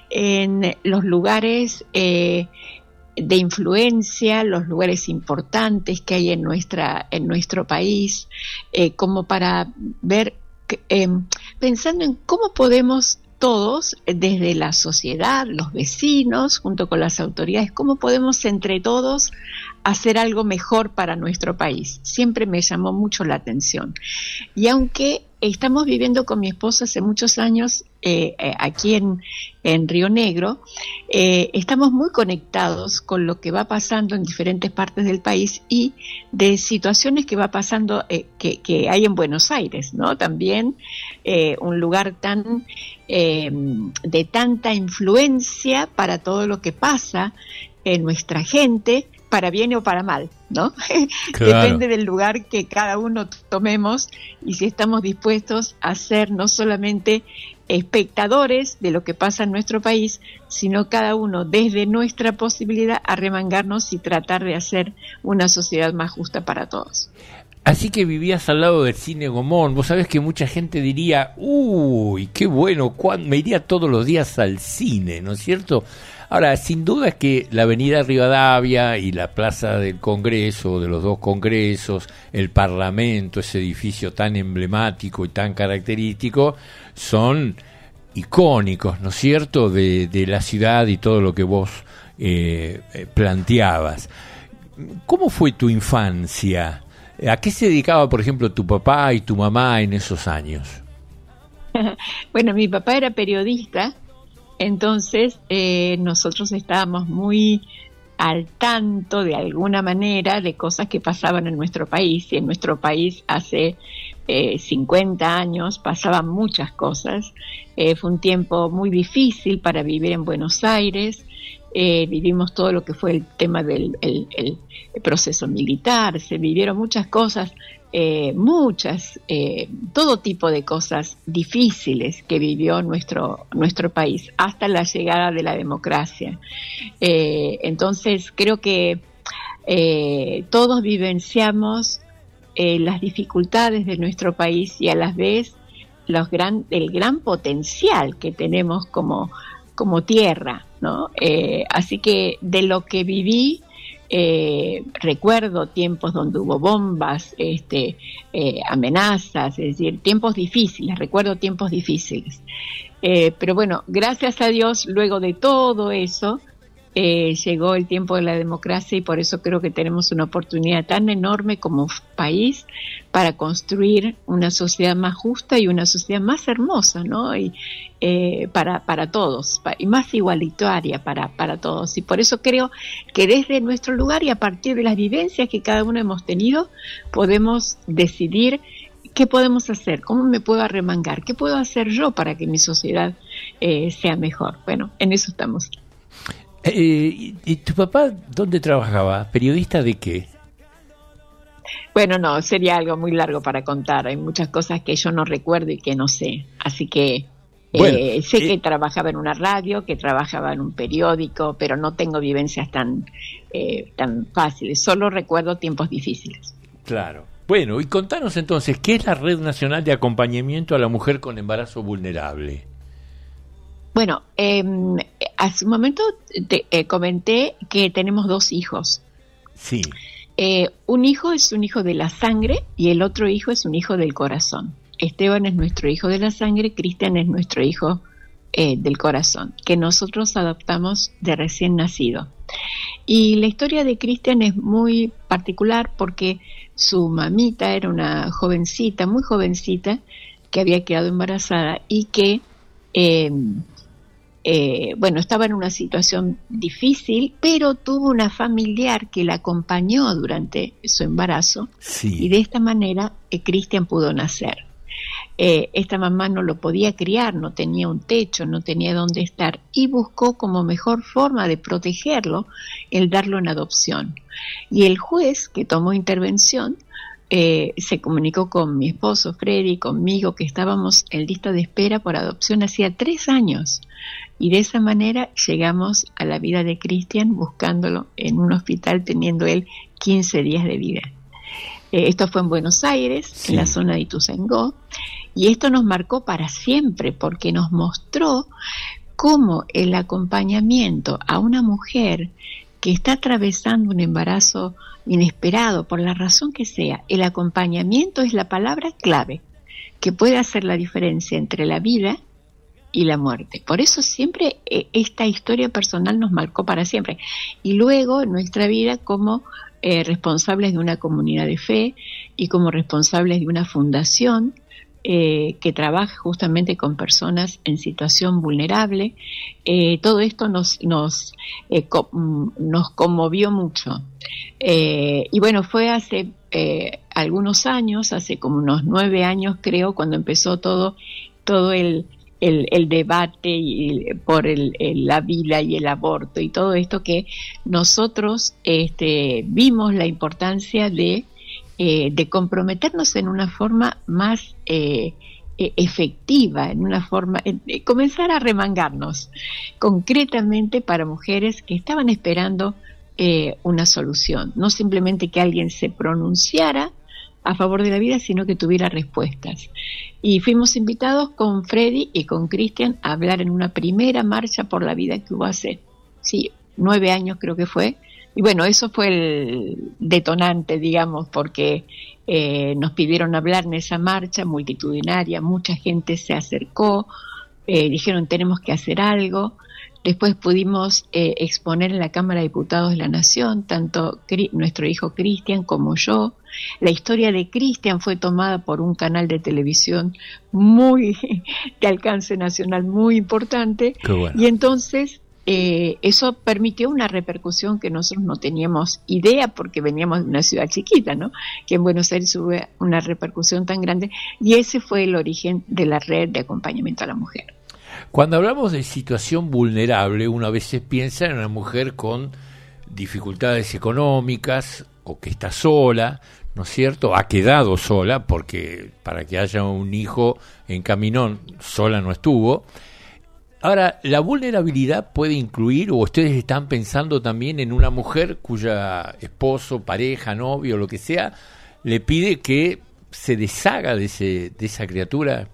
Speaker 6: en los lugares eh, de influencia, los lugares importantes que hay en nuestra en nuestro país, eh, como para ver, eh, pensando en cómo podemos todos, desde la sociedad, los vecinos, junto con las autoridades, cómo podemos entre todos hacer algo mejor para nuestro país. Siempre me llamó mucho la atención. Y aunque estamos viviendo con mi esposa hace muchos años eh, eh, aquí en, en Río Negro, eh, estamos muy conectados con lo que va pasando en diferentes partes del país y de situaciones que va pasando, eh, que, que hay en Buenos Aires, ¿no? También eh, un lugar tan eh, de tanta influencia para todo lo que pasa en nuestra gente, para bien o para mal, ¿no? Claro. Depende del lugar que cada uno tomemos y si estamos dispuestos a ser no solamente espectadores de lo que pasa en nuestro país, sino cada uno desde nuestra posibilidad arremangarnos y tratar de hacer una sociedad más justa para todos.
Speaker 4: Así que vivías al lado del Cine Gomón. Vos sabés que mucha gente diría, uy, qué bueno, me iría todos los días al cine, ¿no es cierto? Ahora, sin duda es que la avenida Rivadavia y la Plaza del Congreso, de los dos congresos, el Parlamento, ese edificio tan emblemático y tan característico, son icónicos, ¿no es cierto?, de, de la ciudad y todo lo que vos eh, planteabas. ¿Cómo fue tu infancia? ¿A qué se dedicaba, por ejemplo, tu papá y tu mamá en esos años?
Speaker 6: Bueno, mi papá era periodista, entonces eh, nosotros estábamos muy al tanto de alguna manera de cosas que pasaban en nuestro país, y en nuestro país hace eh, cincuenta años pasaban muchas cosas. Eh, fue un tiempo muy difícil para vivir en Buenos Aires. Eh, vivimos todo lo que fue el tema del el, el proceso militar, se vivieron muchas cosas, eh, muchas, eh, todo tipo de cosas difíciles que vivió nuestro, nuestro país, hasta la llegada de la democracia. Eh, entonces creo que eh, todos vivenciamos eh, las dificultades de nuestro país y a la vez los gran, el gran potencial que tenemos como como tierra, ¿no? Eh, así que de lo que viví, eh, recuerdo tiempos donde hubo bombas, este, eh, amenazas, es decir, tiempos difíciles, recuerdo tiempos difíciles. Eh, pero bueno, gracias a Dios, luego de todo eso, eh, llegó el tiempo de la democracia y por eso creo que tenemos una oportunidad tan enorme como país para construir una sociedad más justa y una sociedad más hermosa, ¿no? Y eh, para para todos, y más igualitaria para para todos. Y por eso creo que desde nuestro lugar y a partir de las vivencias que cada uno hemos tenido, podemos decidir qué podemos hacer, cómo me puedo arremangar, qué puedo hacer yo para que mi sociedad eh, sea mejor. Bueno, en eso estamos.
Speaker 4: Eh, ¿Y tu papá dónde trabajaba? ¿Periodista de qué?
Speaker 6: Bueno, no, sería algo muy largo para contar. Hay muchas cosas que yo no recuerdo y que no sé. Así que bueno, eh, sé eh, que trabajaba en una radio, que trabajaba en un periódico, pero no tengo vivencias tan, eh, tan fáciles. Solo recuerdo tiempos difíciles.
Speaker 4: Claro. Bueno, y contanos entonces, ¿qué es la Red Nacional de Acompañamiento a la Mujer con Embarazo Vulnerable?
Speaker 6: Bueno, eh, hace un momento te eh, comenté que tenemos dos hijos.
Speaker 4: Sí.
Speaker 6: Eh, un hijo es un hijo de la sangre y el otro hijo es un hijo del corazón. Esteban es nuestro hijo de la sangre, Cristian es nuestro hijo eh, del corazón, que nosotros adoptamos de recién nacido. Y la historia de Cristian es muy particular porque su mamita era una jovencita, muy jovencita, que había quedado embarazada y que... Eh, eh, bueno, estaba en una situación difícil, pero tuvo una familiar que la acompañó durante su embarazo,
Speaker 4: sí.
Speaker 6: y de esta manera eh, Cristian pudo nacer. Eh, esta mamá no lo podía criar, no tenía un techo, no tenía dónde estar, y buscó como mejor forma de protegerlo el darlo en adopción. Y el juez que tomó intervención eh, se comunicó con mi esposo Freddy, conmigo, que estábamos en lista de espera por adopción hacía tres años, y de esa manera llegamos a la vida de Cristian buscándolo en un hospital, teniendo él quince días de vida. Eh, esto fue en Buenos Aires, sí. en la zona de Ituzaingó, y esto nos marcó para siempre porque nos mostró cómo el acompañamiento a una mujer que está atravesando un embarazo inesperado, por la razón que sea, el acompañamiento es la palabra clave que puede hacer la diferencia entre la vida y la muerte. Por eso siempre eh, esta historia personal nos marcó para siempre. Y luego en nuestra vida como eh, responsables de una comunidad de fe y como responsables de una fundación eh, que trabaja justamente con personas en situación vulnerable, eh, todo esto nos, nos, eh, co- nos conmovió mucho. Eh, y bueno, fue hace eh, algunos años, hace como unos nueve años creo, cuando empezó todo, todo el El, el debate y, por el, el, la vida y el aborto y todo esto, que nosotros este, vimos la importancia de, eh, de comprometernos en una forma más eh, eh, efectiva, en una forma, eh, comenzar a remangarnos concretamente para mujeres que estaban esperando eh, una solución, no simplemente que alguien se pronunciara a favor de la vida, sino que tuviera respuestas. Y fuimos invitados con Freddy y con Cristian a hablar en una primera marcha por la vida que hubo hace, sí, nueve años creo que fue. Y bueno, eso fue el detonante, digamos, porque eh, nos pidieron hablar en esa marcha multitudinaria, mucha gente se acercó, eh, dijeron tenemos que hacer algo. Después pudimos eh, exponer en la Cámara de Diputados de la Nación, tanto Cri- nuestro hijo Cristian como yo. La historia de Cristian fue tomada por un canal de televisión muy de alcance nacional muy importante.
Speaker 4: Qué bueno.
Speaker 6: Y entonces eh, eso permitió una repercusión que nosotros no teníamos idea porque veníamos de una ciudad chiquita, ¿no? Que en Buenos Aires hubo una repercusión tan grande, y ese fue el origen de la red de acompañamiento a la mujer.
Speaker 4: Cuando hablamos de situación vulnerable, uno a veces piensa en una mujer con dificultades económicas o que está sola, ¿no es cierto? Ha quedado sola, porque para que haya un hijo en Caminón, sola no estuvo. Ahora, ¿la vulnerabilidad puede incluir, o ustedes están pensando también en una mujer cuya esposo, pareja, novio, lo que sea, le pide que se deshaga de, ese, de esa criatura?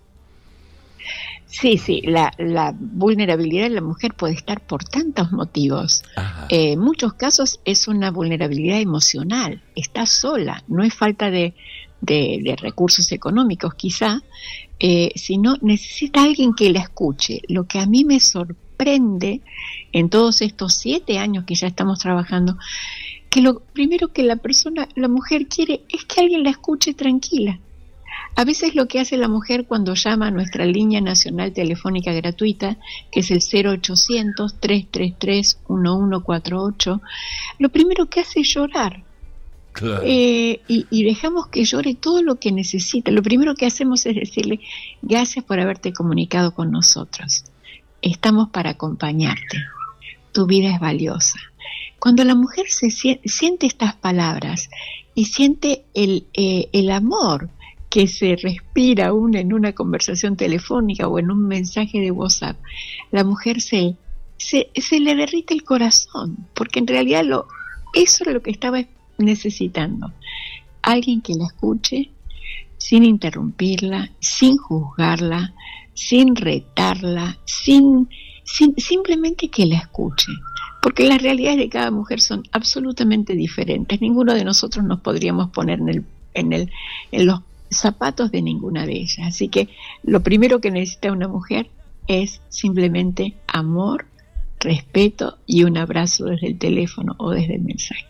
Speaker 6: Sí, sí, la, la vulnerabilidad de la mujer puede estar por tantos motivos. Eh, en muchos casos es una vulnerabilidad emocional, está sola, no es falta de, de, de recursos económicos quizá, eh, sino necesita alguien que la escuche. Lo que a mí me sorprende en todos estos siete años que ya estamos trabajando, que lo primero que la persona, la mujer quiere es que alguien la escuche tranquila. A veces lo que hace la mujer cuando llama a nuestra línea nacional telefónica gratuita, que es el cero ochocientos, trescientos treinta y tres, once cuarenta y ocho, lo primero que hace es llorar. Claro. Eh, y, y dejamos que llore todo lo que necesita. Lo primero que hacemos es decirle, gracias por haberte comunicado con nosotros. Estamos para acompañarte. Tu vida es valiosa. Cuando la mujer se siente, siente estas palabras y siente el, eh, el amor que se respira aún en una conversación telefónica o en un mensaje de WhatsApp, la mujer se, se, se le derrite el corazón, porque en realidad lo, eso es lo que estaba necesitando. Alguien que la escuche sin interrumpirla, sin juzgarla, sin retarla, sin, sin simplemente que la escuche. Porque las realidades de cada mujer son absolutamente diferentes. Ninguno de nosotros nos podríamos poner en el, en el, en los zapatos de ninguna de ellas. Así que lo primero que necesita una mujer es simplemente amor, respeto y un abrazo desde el teléfono o desde el mensaje.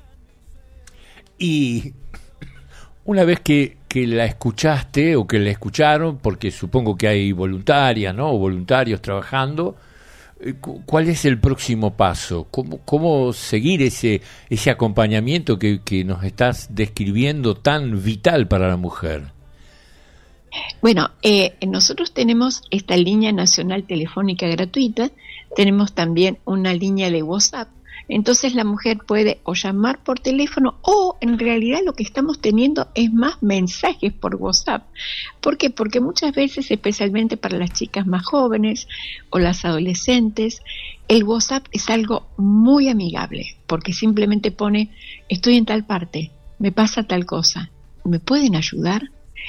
Speaker 4: Y una vez que, que la escuchaste o que la escucharon, porque supongo que hay voluntarias, ¿no? O voluntarios trabajando, ¿cuál es el próximo paso? ¿Cómo, cómo seguir ese, ese acompañamiento que, que nos estás describiendo tan vital para la mujer?
Speaker 6: Bueno, eh, nosotros tenemos esta línea nacional telefónica gratuita, tenemos también una línea de WhatsApp. Entonces la mujer puede o llamar por teléfono o en realidad lo que estamos teniendo es más mensajes por WhatsApp. ¿Por qué? Porque muchas veces, especialmente para las chicas más jóvenes o las adolescentes, el WhatsApp es algo muy amigable porque simplemente pone, estoy en tal parte, me pasa tal cosa, ¿me pueden ayudar?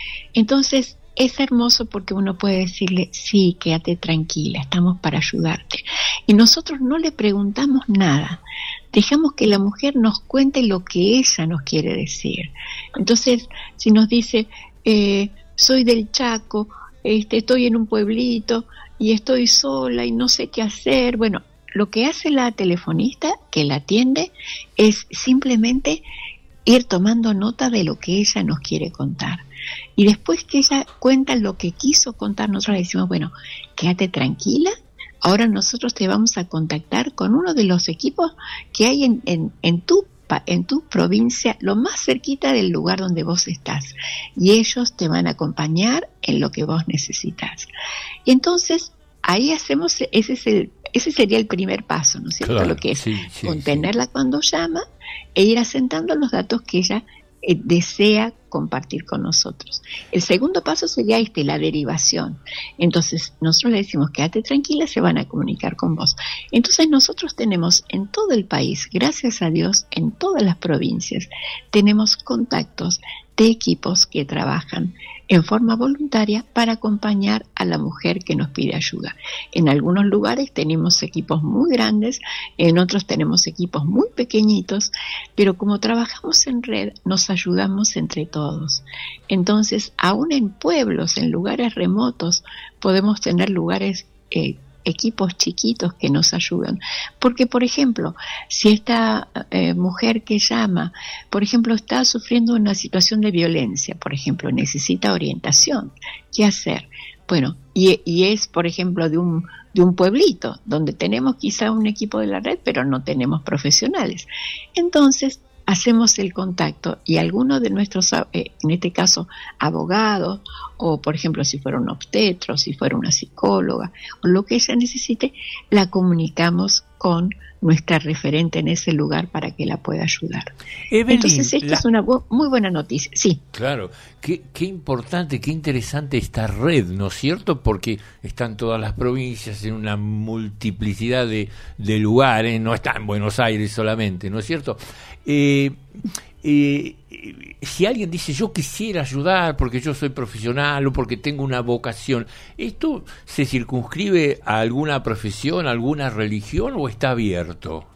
Speaker 6: Entonces es hermoso porque uno puede decirle, sí, quédate tranquila, estamos para ayudarte. Y nosotros no le preguntamos nada, dejamos que la mujer nos cuente lo que ella nos quiere decir. Entonces, si nos dice, eh, soy del Chaco, este, estoy en un pueblito y estoy sola y no sé qué hacer, bueno, lo que hace la telefonista que la atiende es simplemente ir tomando nota de lo que ella nos quiere contar. Y después que ella cuenta lo que quiso contar, nosotros le decimos, bueno, quédate tranquila, ahora nosotros te vamos a contactar con uno de los equipos que hay en, en, en, tu, en tu provincia, lo más cerquita del lugar donde vos estás. Y ellos te van a acompañar en lo que vos necesitas. Y entonces, ahí hacemos, ese, es el, ese sería el primer paso, ¿no es cierto?
Speaker 4: Claro,
Speaker 6: lo que es
Speaker 4: sí, sí,
Speaker 6: contenerla
Speaker 4: sí.
Speaker 6: cuando llama e ir asentando los datos que ella eh, desea compartir con nosotros. El segundo paso sería este, la derivación. Entonces, nosotros le decimos, quédate tranquila, se van a comunicar con vos. Entonces, nosotros tenemos en todo el país, gracias a Dios, en todas las provincias, tenemos contactos de equipos que trabajan en forma voluntaria para acompañar a la mujer que nos pide ayuda. En algunos lugares tenemos equipos muy grandes, en otros tenemos equipos muy pequeñitos, pero como trabajamos en red, nos ayudamos entre todos. Entonces, aún en pueblos, en lugares remotos, podemos tener lugares eh, equipos chiquitos que nos ayudan. Porque, por ejemplo, si esta eh, mujer que llama, por ejemplo, está sufriendo una situación de violencia, por ejemplo, necesita orientación, ¿qué hacer? Bueno, y, y es, por ejemplo, de un, de un pueblito, donde tenemos quizá un equipo de la red, pero no tenemos profesionales. Entonces, hacemos el contacto y alguno de nuestros, eh, en este caso, abogados, o por ejemplo, si fuera un obstetro, si fuera una psicóloga, o lo que ella necesite, la comunicamos con nuestra referente en ese lugar para que la pueda ayudar.
Speaker 4: Evelyn,
Speaker 6: entonces, esta
Speaker 4: la...
Speaker 6: es una bu- muy buena noticia. Sí.
Speaker 4: Claro, qué, qué importante, qué interesante esta red, ¿no es cierto? Porque están todas las provincias en una multiplicidad de, de lugares, no está en Buenos Aires solamente, ¿no es cierto? Eh, eh, si alguien dice, yo quisiera ayudar porque yo soy profesional o porque tengo una vocación, ¿esto se circunscribe a alguna profesión, a alguna religión o está abierto?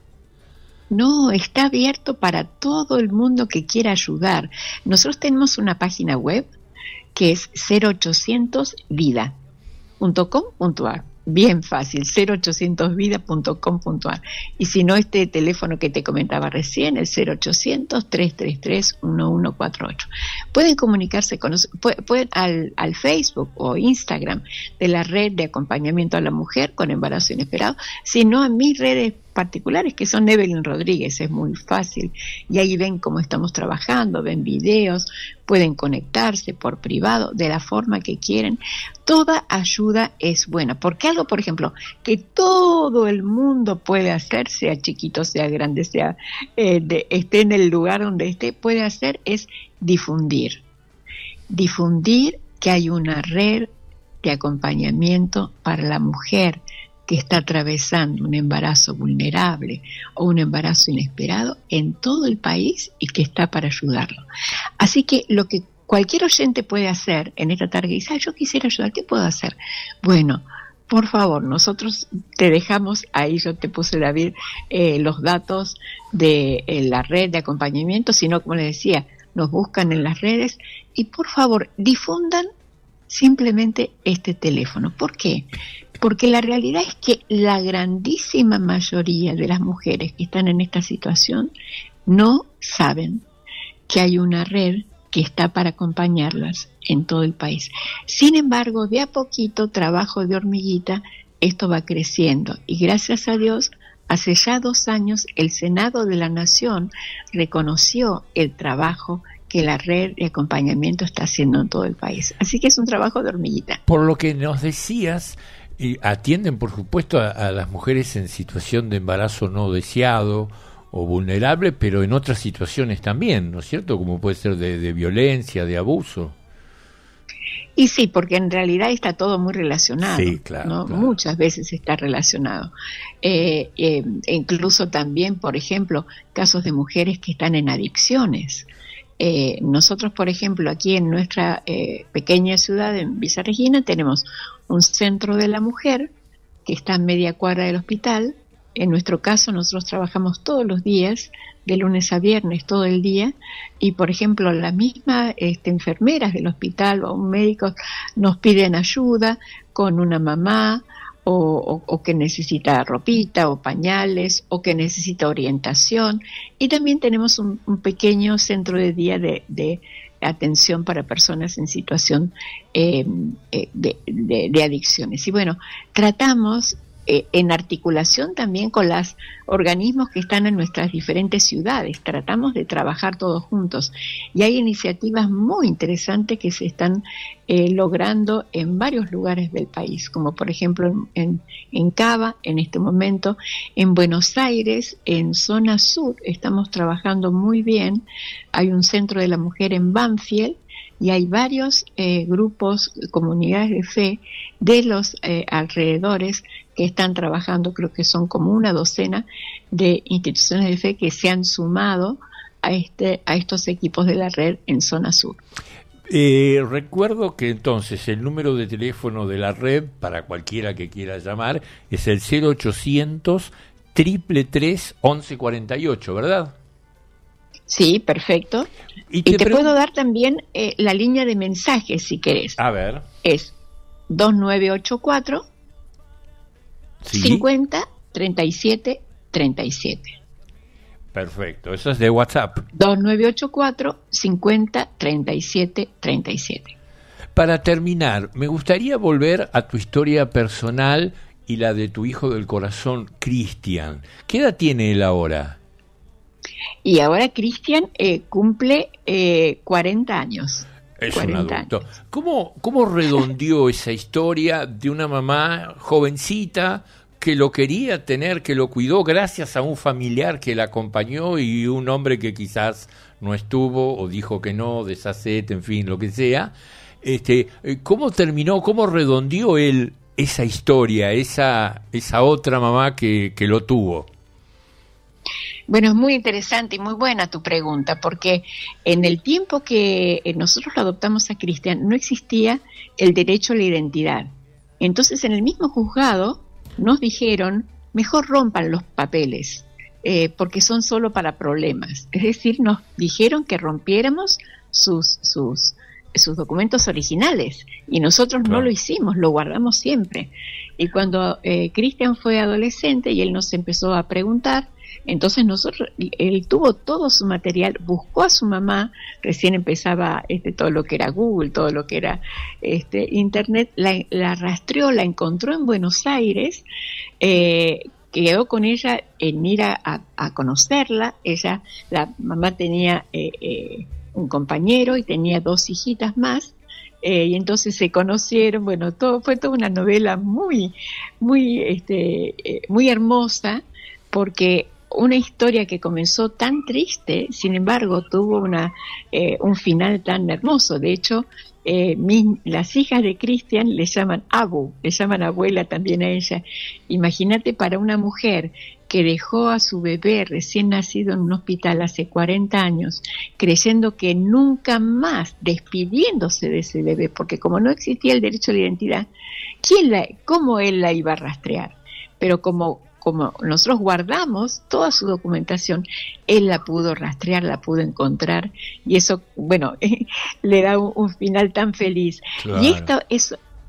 Speaker 6: No, está abierto para todo el mundo que quiera ayudar. Nosotros tenemos una página web que es cero ochocientos vida punto com punto a r. Bien fácil, cero ochocientos vida punto com punto a r. Y si no, este teléfono que te comentaba recién, el cero ochocientos, tres tres tres, uno uno cuatro ocho. Pueden comunicarse con nosotros, pueden al, al Facebook o Instagram de la red de acompañamiento a la mujer con embarazo inesperado, sino a mis redes particulares que son Evelyn Rodríguez, es muy fácil, y ahí ven cómo estamos trabajando, ven videos, pueden conectarse por privado de la forma que quieren. Toda ayuda es buena, porque algo, por ejemplo, que todo el mundo puede hacer, sea chiquito, sea grande, sea eh, de, esté en el lugar donde esté, puede hacer es difundir, difundir que hay una red de acompañamiento para la mujer que está atravesando un embarazo vulnerable o un embarazo inesperado en todo el país y que está para ayudarlo. Así que lo que cualquier oyente puede hacer en esta tarde, dice, ah, yo quisiera ayudar, ¿qué puedo hacer? Bueno, por favor, nosotros te dejamos, ahí yo te puse, David, eh, los datos de eh, la red de acompañamiento, sino, como les decía, nos buscan en las redes y por favor difundan simplemente este teléfono. ¿Por qué? Porque la realidad es que la grandísima mayoría de las mujeres que están en esta situación no saben que hay una red que está para acompañarlas en todo el país. Sin embargo, de a poquito, trabajo de hormiguita, esto va creciendo y gracias a Dios, hace ya dos años el Senado de la Nación reconoció el trabajo que la red de acompañamiento está haciendo en todo el país. Así que es un trabajo de hormiguita.
Speaker 4: Por lo que nos decías, y atienden por supuesto a, a las mujeres en situación de embarazo no deseado o vulnerable, pero en otras situaciones también, ¿no es cierto? Como puede ser de, de violencia, de abuso.
Speaker 6: Y sí, porque en realidad está todo muy relacionado,
Speaker 4: sí, claro,
Speaker 6: ¿no?
Speaker 4: Claro.
Speaker 6: Muchas veces está relacionado. Eh, eh, incluso también, por ejemplo, casos de mujeres que están en adicciones. Eh, nosotros, por ejemplo, aquí en nuestra eh, pequeña ciudad, en Villa Regina, tenemos un centro de la mujer que está a media cuadra del hospital. En nuestro caso, nosotros trabajamos todos los días, de lunes a viernes, todo el día, y por ejemplo, las mismas este, enfermeras del hospital o médicos nos piden ayuda con una mamá o, o, o que necesita ropita o pañales o que necesita orientación, y también tenemos un, un pequeño centro de día de, de atención para personas en situación eh, de, de, de adicciones. Y bueno, tratamos Eh, en articulación también con los organismos que están en nuestras diferentes ciudades, tratamos de trabajar todos juntos y hay iniciativas muy interesantes que se están eh, logrando en varios lugares del país, como por ejemplo en, en, en Cava en este momento, en Buenos Aires, en zona sur estamos trabajando muy bien, hay un centro de la mujer en Banfield y hay varios eh, grupos, comunidades de fe de los eh, alrededores que están trabajando, creo que son como una docena de instituciones de fe que se han sumado a este a estos equipos de la red en zona sur.
Speaker 4: Eh, recuerdo que entonces el número de teléfono de la red, para cualquiera que quiera llamar, es el cero ochocientos, tres tres tres, once cuarenta y ocho, ¿verdad?
Speaker 6: Sí, perfecto.
Speaker 4: Y
Speaker 6: Y
Speaker 4: te,
Speaker 6: te
Speaker 4: pregun-
Speaker 6: puedo dar también eh, la línea de mensajes si querés.
Speaker 4: A ver.
Speaker 6: Es dos nueve ocho cuatro,
Speaker 4: Sí.
Speaker 6: cincuenta, treinta y siete, treinta y siete.
Speaker 4: Perfecto, eso es de WhatsApp.
Speaker 6: dos nueve ocho cuatro, cincuenta, treinta y siete, treinta y siete.
Speaker 4: Para terminar, me gustaría volver a tu historia personal y la de tu hijo del corazón, Cristian. ¿Qué edad tiene él ahora?
Speaker 6: Y ahora Cristian eh, cumple eh, cuarenta años.
Speaker 4: Es un
Speaker 6: cuarenta
Speaker 4: adulto. ¿Cómo, ¿Cómo redondeó esa historia de una mamá jovencita que lo quería tener, que lo cuidó gracias a un familiar que la acompañó y un hombre que quizás no estuvo o dijo que no, deshacete, en fin, lo que sea? Este, ¿Cómo terminó, cómo redondeó él esa historia, esa, esa otra mamá que, que lo tuvo?
Speaker 6: Bueno, es muy interesante y muy buena tu pregunta, porque en el tiempo que nosotros lo adoptamos a Cristian, no existía el derecho a la identidad. Entonces, en el mismo juzgado nos dijeron, mejor rompan los papeles, eh, porque son solo para problemas. Es decir, nos dijeron que rompiéramos sus, sus, sus documentos originales, y nosotros
Speaker 4: Claro.
Speaker 6: no lo hicimos, lo guardamos siempre. Y cuando eh, Cristian fue adolescente y él nos empezó a preguntar, entonces nosotros, él tuvo todo su material, buscó a su mamá, recién empezaba este, todo lo que era Google, todo lo que era este, Internet, la, la rastreó, la encontró en Buenos Aires, eh, quedó con ella en ir a, a, a conocerla. Ella, la mamá tenía eh, eh, un compañero y tenía dos hijitas más, eh, y entonces se conocieron. Bueno, todo fue toda una novela muy, muy, este, eh, muy hermosa, porque una historia que comenzó tan triste, sin embargo, tuvo una eh, un final tan hermoso. De hecho, eh, mi, las hijas de Cristian le llaman Abu, le llaman abuela también a ella. Imagínate, para una mujer que dejó a su bebé recién nacido en un hospital hace cuarenta años, creyendo que nunca más, despidiéndose de ese bebé, porque como no existía el derecho a la identidad, ¿quién la, cómo él la iba a rastrear? Pero como como nosotros guardamos toda su documentación, él la pudo rastrear, la pudo encontrar, y eso, bueno, le da un, un final tan feliz.
Speaker 4: Claro.
Speaker 6: Y esto es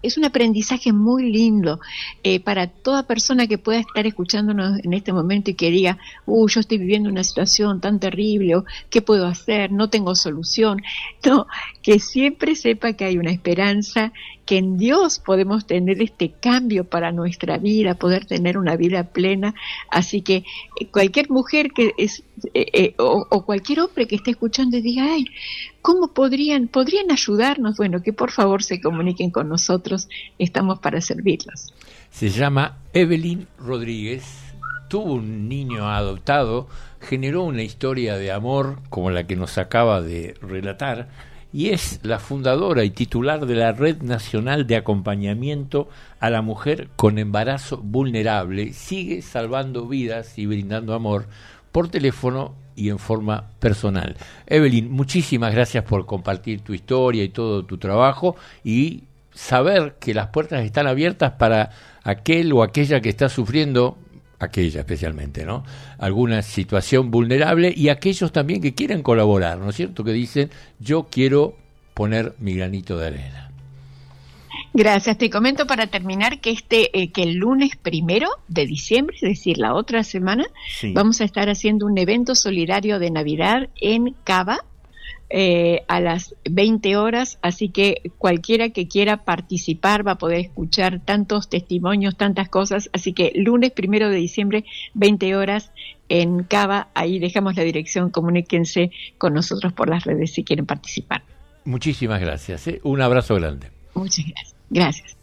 Speaker 6: es un aprendizaje muy lindo eh, para toda persona que pueda estar escuchándonos en este momento y que diga, uh, yo estoy viviendo una situación tan terrible, o ¿qué puedo hacer? No tengo solución. No, que siempre sepa que hay una esperanza, que en Dios podemos tener este cambio para nuestra vida, poder tener una vida plena. Así que eh, cualquier mujer que es eh, eh, o, o cualquier hombre que esté escuchando y diga, ay, ¿cómo podrían podrían ayudarnos? Bueno, que por favor se comuniquen con nosotros, estamos para servirlos.
Speaker 4: Se llama Evelyn Rodríguez, tuvo un niño adoptado, generó una historia de amor como la que nos acaba de relatar, y es la fundadora y titular de la Red Nacional de Acompañamiento a la Mujer con Embarazo Vulnerable. Sigue salvando vidas y brindando amor por teléfono y en forma personal. Evelyn, muchísimas gracias por compartir tu historia y todo tu trabajo, y saber que las puertas están abiertas para aquel o aquella que está sufriendo, aquella especialmente, ¿no?, alguna situación vulnerable, y aquellos también que quieren colaborar, ¿no es cierto?, que dicen, yo quiero poner mi granito de arena.
Speaker 6: Gracias. Te comento para terminar que este eh, que el lunes primero de diciembre, es decir, la otra semana, sí, vamos a estar haciendo un evento solidario de Navidad en Cava, Eh, a las veinte horas, así que cualquiera que quiera participar va a poder escuchar tantos testimonios, tantas cosas, así que lunes primero de diciembre, veinte horas en Cava, ahí dejamos la dirección, comuníquense con nosotros por las redes si quieren participar.
Speaker 4: Muchísimas gracias, ¿eh? Un abrazo grande.
Speaker 6: Muchas gracias. Gracias.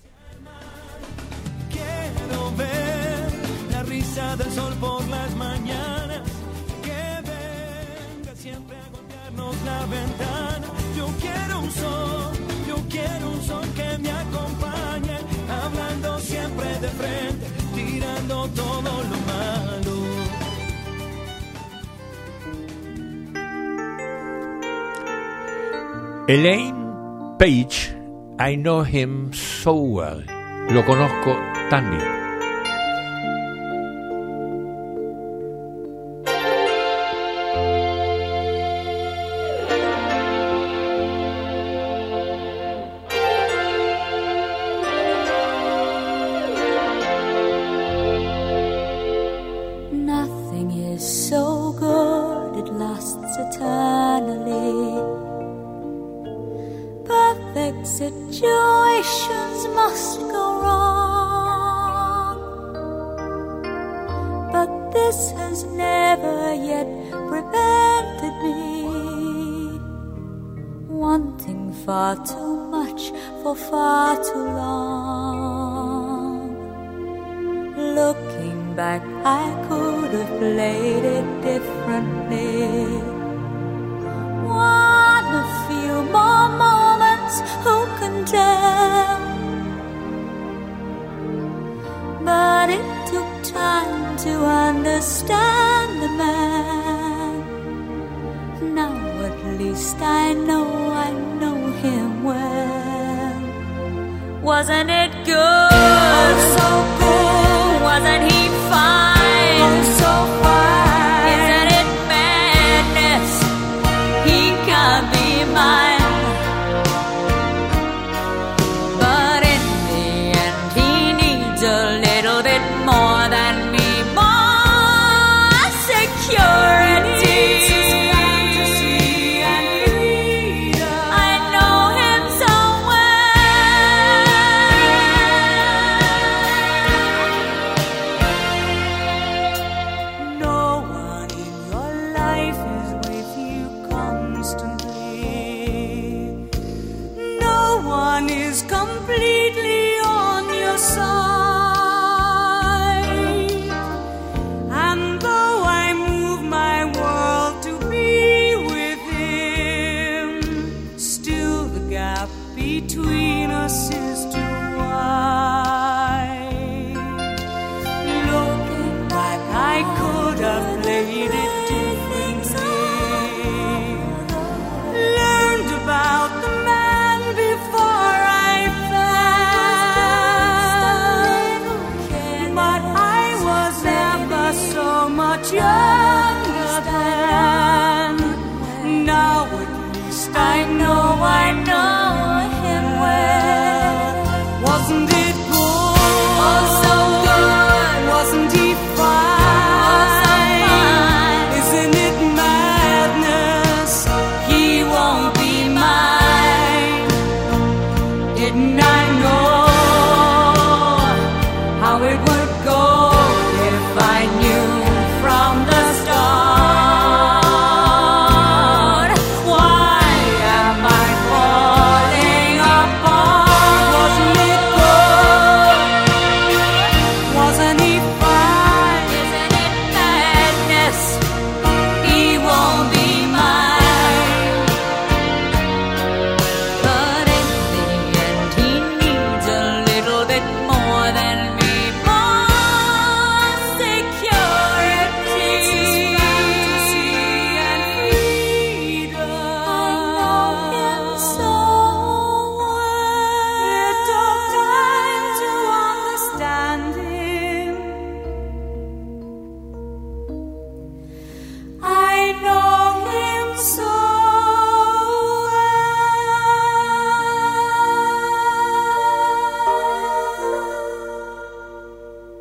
Speaker 3: Quiero ver la risa del sol por las mañanas, que venga siempre a golpearnos la ventana. Yo quiero un sol, yo quiero un sol que me acompañe, hablando siempre de frente, tirando todo lo malo.
Speaker 4: Elaine Paige, I know him so well. Lo conozco tan bien.
Speaker 9: Nothing is so good, it lasts eternally. Perfect situations must go wrong, but this has never yet prevented me wanting far too much for far too long. Looking back, I could have played it differently. Want a few more moments, who can tell? But it took time to understand the man. Now at least I know, I know him well. Wasn't it good? Oh, so good. Wasn't he fine? Oh, so fine. Isn't it madness? He can't be mine. But in the end, he needs a little bit more than me. More security. I know him so well.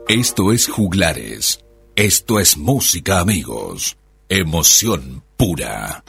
Speaker 11: Esto es Juglares. Esto es música, amigos. Emoción pura.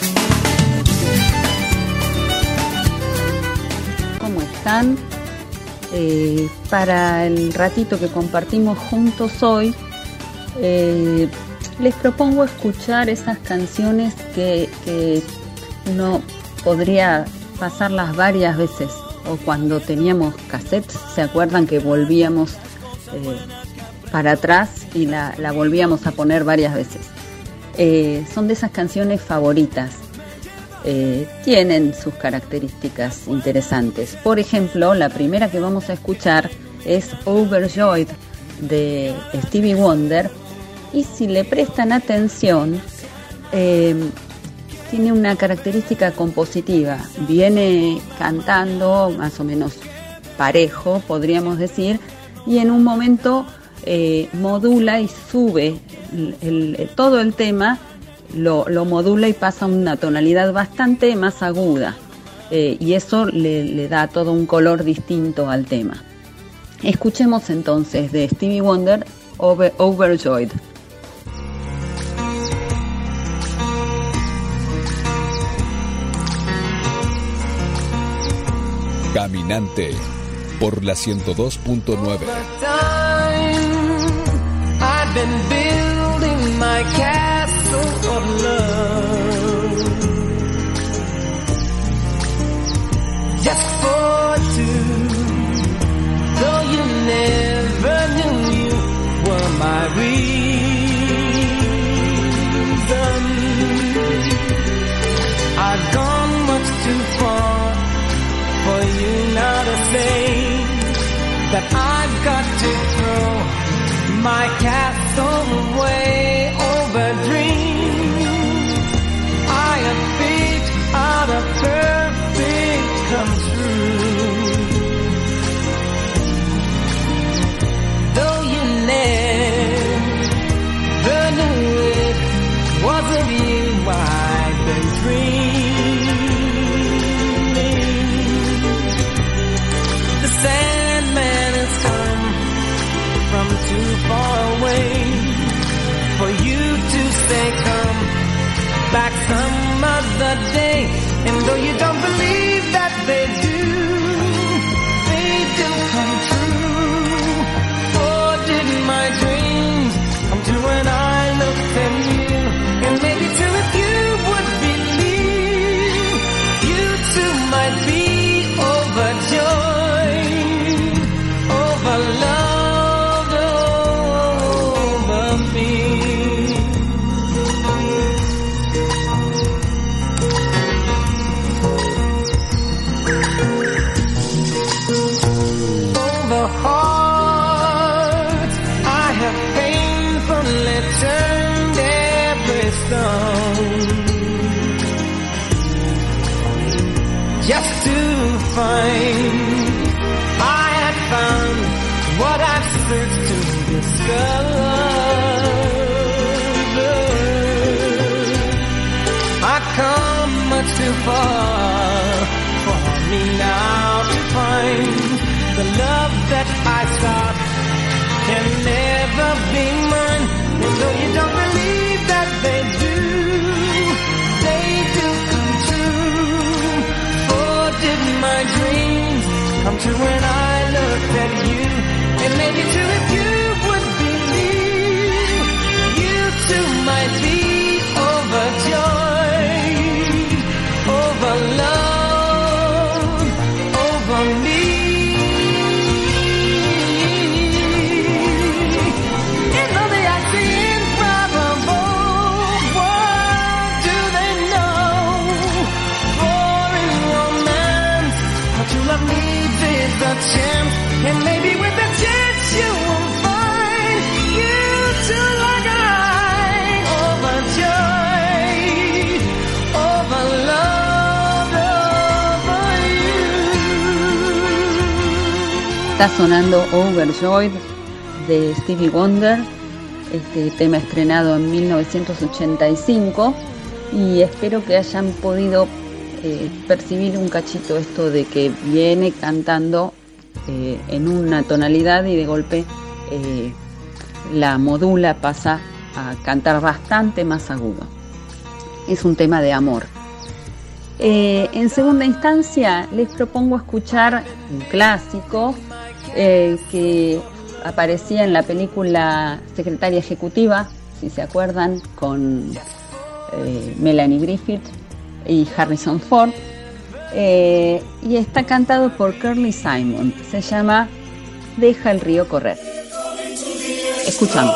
Speaker 5: ¿Cómo están? Eh, para el ratito que compartimos juntos hoy, eh, les propongo escuchar esas canciones que, que uno podría pasarlas varias veces, o cuando teníamos cassettes, ¿se acuerdan que volvíamos eh, para atrás y la, la volvíamos a poner varias veces? Eh, son de esas canciones favoritas. Eh, tienen sus características interesantes. Por ejemplo, la primera que vamos a escuchar es Overjoyed de Stevie Wonder, y si le prestan atención, eh, tiene una característica compositiva. Viene cantando más o menos parejo, podríamos decir, y en un momento eh, modula y sube el, el, todo el tema. Lo, lo modula y pasa a una tonalidad bastante más aguda, eh, y eso le, le da todo un color distinto al tema. Escuchemos entonces de Stevie Wonder, Over, Overjoyed.
Speaker 11: Caminante por la ciento dos punto nueve.
Speaker 18: I've been building my castle of love just for two, though you never knew you were my reason. I've gone much too far for you now to say that I've got to throw my castle way over dreams. I have picked out a perfect come true, though you never knew it wasn't you I've been dreaming. The Sandman has come from too far away for you to say come back some other day. And though you don't believe that they do, they do come true. Oh, did my dreams come true when I looked at you? And maybe too if you would believe, you too might be overjoyed over love. Just to find I had found what I've searched to discover. I come much too far for me now to find the love that I sought can never be mine. And though you don't believe that they do, they do come true. Oh, did my dreams come true when I looked at you? And maybe too if you would believe, you too might be overjoyed over love, over me. Chance, and maybe with a chance you will find you too like I, overjoyed over love, over you.
Speaker 5: Está sonando Overjoyed de Stevie Wonder, este tema estrenado en mil novecientos ochenta y cinco, y espero que hayan podido eh, percibir un cachito esto de que viene cantando Eh, en una tonalidad y de golpe eh, la modula, pasa a cantar bastante más agudo. Es un tema de amor. Eh, en segunda instancia les propongo escuchar un clásico eh, que aparecía en la película Secretaria Ejecutiva, si se acuerdan, con eh, Melanie Griffith y Harrison Ford, eh, y está cantado por Carly Simon. Se llama Deja el río correr. Escuchamos.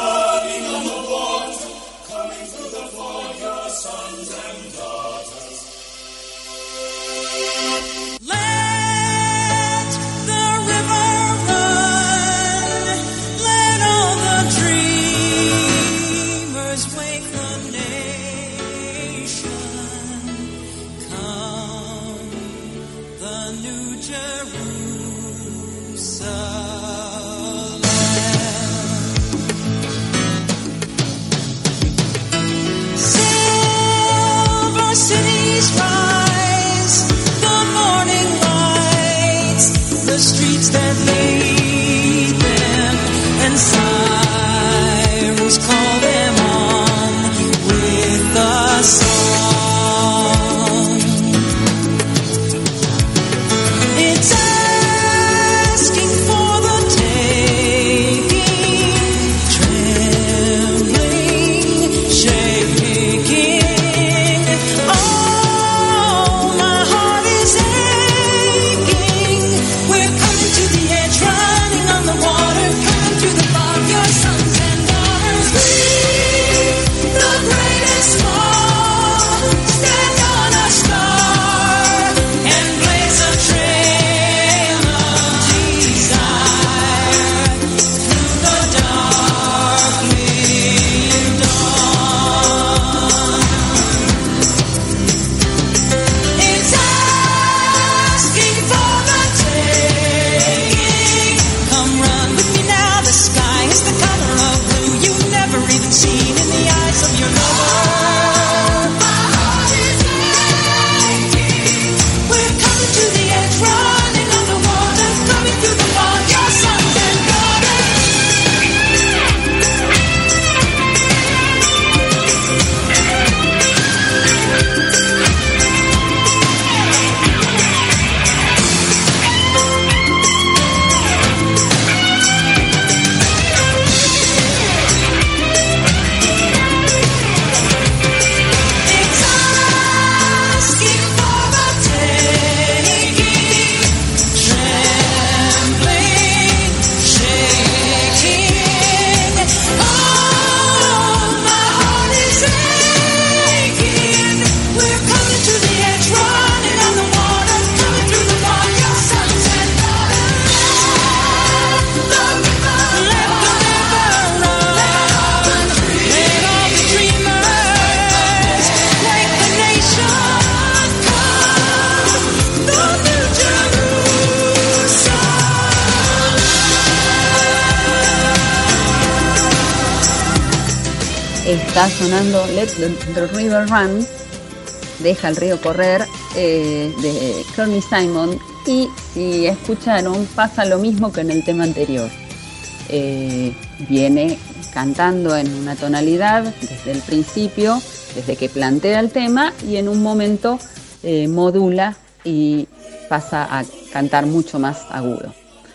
Speaker 5: Está sonando Let the, the River Run, Deja el río correr, eh, de Carly Simon, y si escucharon pasa lo mismo que en el tema anterior. Eh, viene cantando en una tonalidad desde el principio, desde que plantea el tema, y en un momento eh, modula y pasa a cantar mucho más agudo.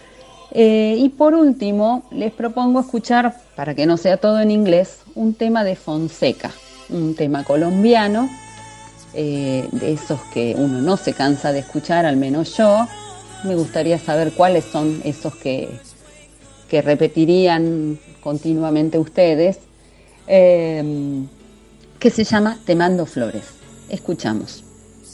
Speaker 5: Eh, y por último, les propongo escuchar, para que no sea todo en inglés, un tema de Fonseca, un tema colombiano, eh, de esos que uno no se cansa de escuchar, al menos yo. Me gustaría saber cuáles son esos que, que repetirían continuamente ustedes, eh, que se llama Te mando flores. Escuchamos.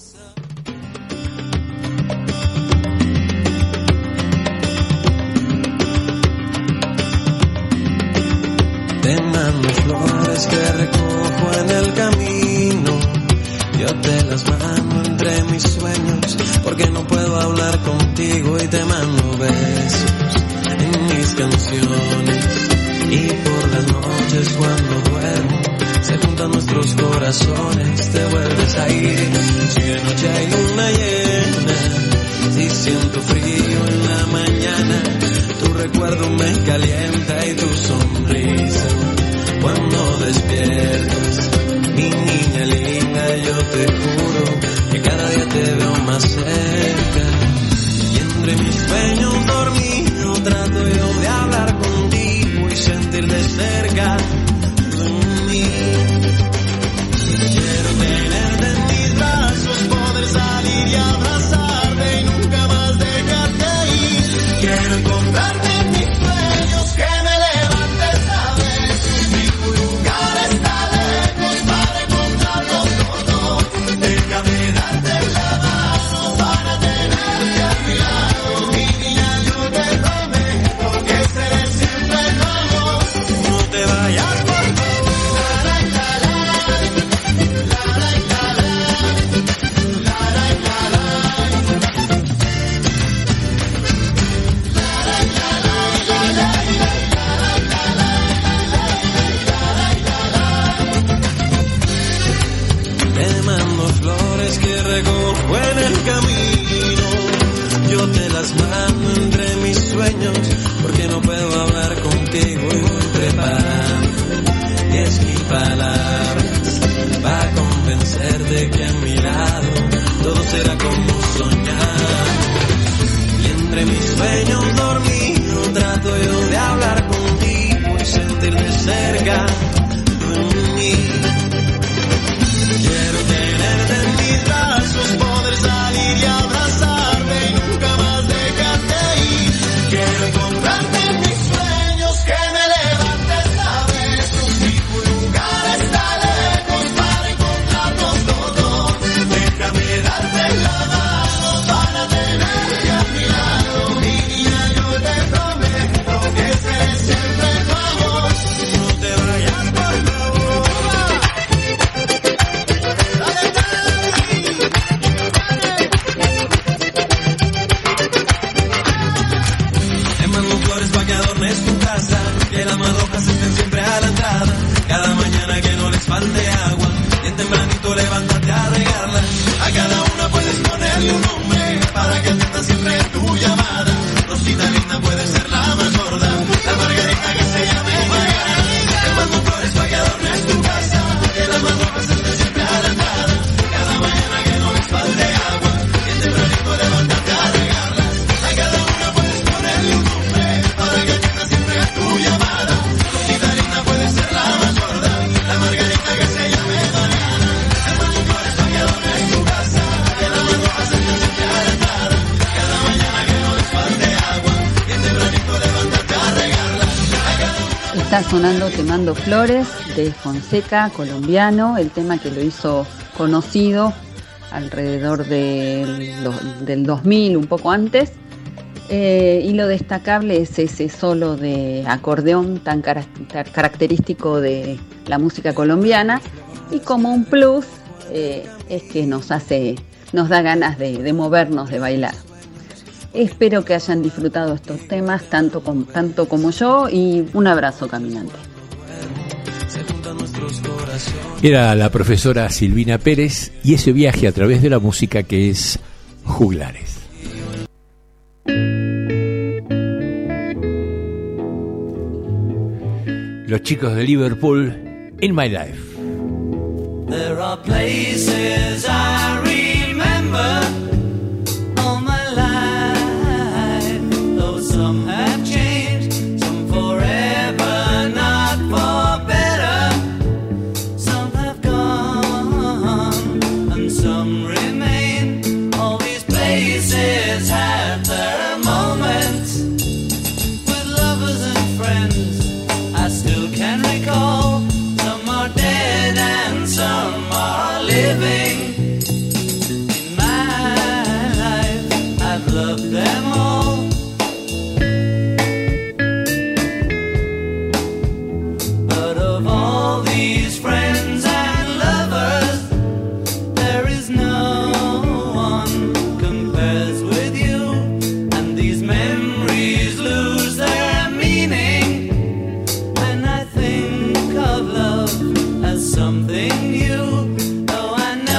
Speaker 15: Te mando flores que recojo en el camino, yo te las mando entre mis sueños, porque no puedo hablar contigo, y te mando besos en mis canciones, y por las noches cuando duermo se juntan nuestros corazones, te vuelves a ir. Si de noche hay luna llena, si siento frío en la mañana, tú recuerdo me calienta y tu sonrisa cuando despiertas. Mi niña linda, yo te juro que cada día te veo más cerca. Y entre mis sueños dormido trato yo de hablar contigo y sentir de cerca de mí. Quiero tenerte en mis brazos, poder salir y abrazarte y nunca más dejarte ir. Quiero encontrarte en mis sueños, que me levantes a ver si tu lugar está lejos para encontrarnos los dos. Déjame darte la mano para tenerte a mi lado. Mi niña, yo te prometo que seré siempre tu amor. No te vayas, por favor. Te mando flores que recojo en el camino. Yo te las mando entre mis sueños, porque no puedo hablar contigo y voy preparando diez mil palabras para convencerte que a mi lado todo será como soñamos. Y entre mis sueños dormido trato yo de hablar contigo y sentir de cerca de mí. Quiero tenerte en mis brazos, poder salir y abrazarte y nunca más dejarte ir. Quiero encontrarte en mis sueños, que me levantes a besos. Si tu lugar está lejos para encontrarnos los dos. Déjame darte la mano para tenerte a mi lado. Mi niña, yo te prometo que seré siempre tu amor. No te vayas, por favor. Te mando flores pa' que adornes tu casa, que las madojas estén siempre a la entrada. Cada mañana que no les falte agua, bien tempranito levántate a regarla. A cada una puedes ponerle un nombre, para que atienda siempre tu llamada. Rosita linda puede ser la más gorda, la margarita que se llame Mariana. Te mando flores pa' que adornes tu casa, que las madojas estén siempre a la entrada. Cada mañana que no les falte agua, bien tempranito levántate a regarla. A cada una puedes ponerle un nombre, para que atienda siempre tu llamada. Rosita linda puede ser la más gorda, la margarita que se llame Mariana. Te mando flores pa' que adornes tu casa, que las madojas estén siempre a la entrada. Cada mañana que no les falte agua, bien tempranito levántate a regarla. A cada una.
Speaker 5: Está sonando Te mando flores de Fonseca, colombiano, el tema que lo hizo conocido alrededor del, do- del dos mil, un poco antes. Eh, y lo destacable es ese solo de acordeón tan cara- tar- característico de la música colombiana, y como un plus eh, es que nos hace, nos da ganas de, de movernos, de bailar. Espero que hayan disfrutado estos temas tanto, com- tanto como yo, y un abrazo, caminante.
Speaker 4: Era la profesora Silvina Pérez y ese viaje a través de la música que es Juglares. Los chicos de Liverpool, In My Life.
Speaker 18: There are places I remember all my life, though some have changed, some forever, not for better. Some have gone and some remain. All these places have their moments with lovers and friends I still can recall. Some are dead and some are living. In my life, I've loved them all. But of all these friends and lovers, there is no one compares with you. And these memories lose their meaning when I think of love as something new. Though I know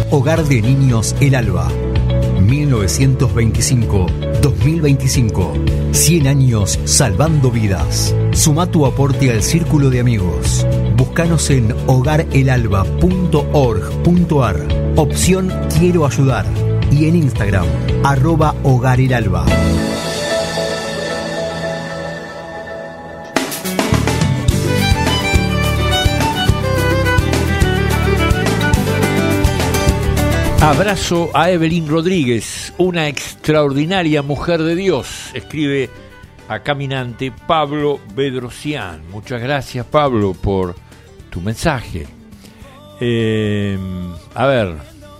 Speaker 17: Hogar de Niños El Alba. mil novecientos veinticinco a dos mil veinticinco. cien años salvando vidas. Suma tu aporte al círculo de amigos. Búscanos en hogar el alba punto org punto ar. Opción Quiero ayudar. Y en Instagram, arroba Hogar el Alba.
Speaker 4: Abrazo a Evelyn Rodríguez, una extraordinaria mujer de Dios, escribe a Caminante Pablo Bedrosian. Muchas gracias, Pablo, por tu mensaje. Eh, a ver,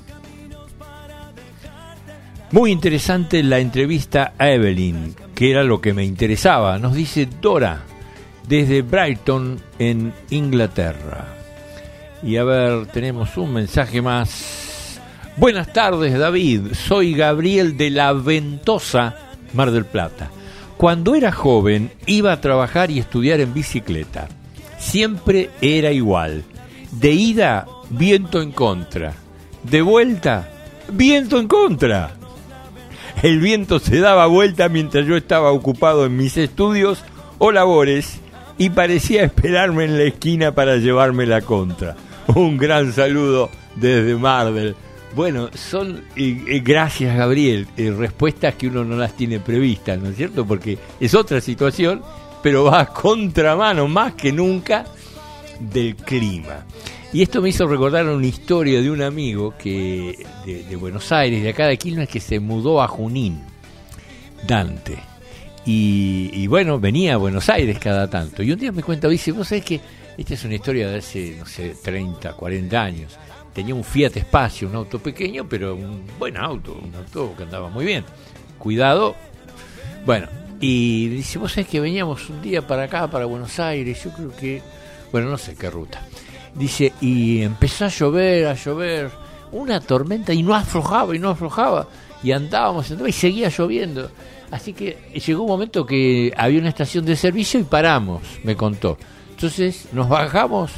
Speaker 4: muy interesante la entrevista a Evelyn, que era lo que me interesaba. Nos dice Dora, desde Brighton, en Inglaterra. Y a ver, tenemos un mensaje más. Buenas tardes, David. Soy Gabriel de La Ventosa, Mar del Plata. Cuando era joven, iba a trabajar y estudiar en bicicleta. Siempre era igual. De ida, viento en contra. De vuelta, viento en contra. El viento se daba vuelta mientras yo estaba ocupado en mis estudios o labores y parecía esperarme en la esquina para llevarme la contra. Un gran saludo desde Mar del Plata. Bueno, son, eh, eh, gracias Gabriel, eh, respuestas que uno no las tiene previstas, ¿no es cierto? Porque es otra situación, pero va a contramano más que nunca del clima. Y esto me hizo recordar una historia de un amigo que de, de Buenos Aires, de acá de Quilmes, que se mudó a Junín, Dante. Y, y bueno, venía a Buenos Aires cada tanto. Y un día me cuenta, dice, vos sabés que esta es una historia de hace, no sé, treinta, cuarenta años. Tenía un Fiat Espacio, un auto pequeño, pero un buen auto, un auto que andaba muy bien. Cuidado. Bueno, y dice, vos sabés que veníamos un día para acá, para Buenos Aires, yo creo que, bueno, no sé qué ruta. Dice, y empezó a llover, a llover, una tormenta, y no aflojaba, y no aflojaba, y andábamos, andábamos y seguía lloviendo. Así que llegó un momento que había una estación de servicio y paramos, me contó. Entonces nos bajamos.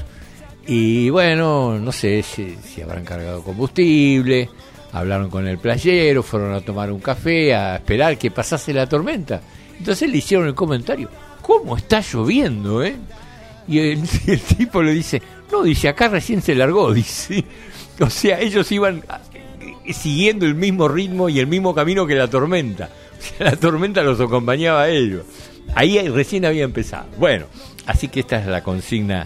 Speaker 4: Y bueno, no sé si, si habrán cargado combustible, hablaron con el playero, fueron a tomar un café, a esperar que pasase la tormenta. Entonces le hicieron el comentario, ¿cómo está lloviendo, eh? Y el, el tipo le dice, no, dice, acá recién se largó, dice. O sea, ellos iban siguiendo el mismo ritmo y el mismo camino que la tormenta. O sea, la tormenta los acompañaba a ellos. Ahí recién había empezado. Bueno, así que esta es la consigna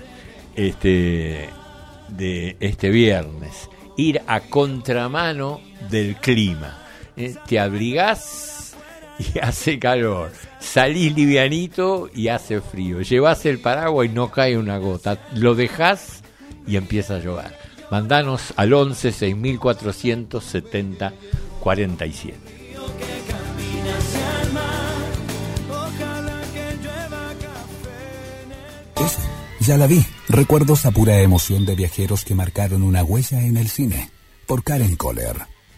Speaker 4: Este, de este viernes, ir a contramano del clima. eh, te abrigás y hace calor, salís livianito y hace frío, llevás el paraguas y no cae una gota, lo dejás y empieza a llover. Mandanos al once seis mil cuatrocientos setenta cuarenta y siete.
Speaker 11: Ya la vi. Recuerdos a pura emoción de viajeros que marcaron una huella en el cine. Por Karen Kohler.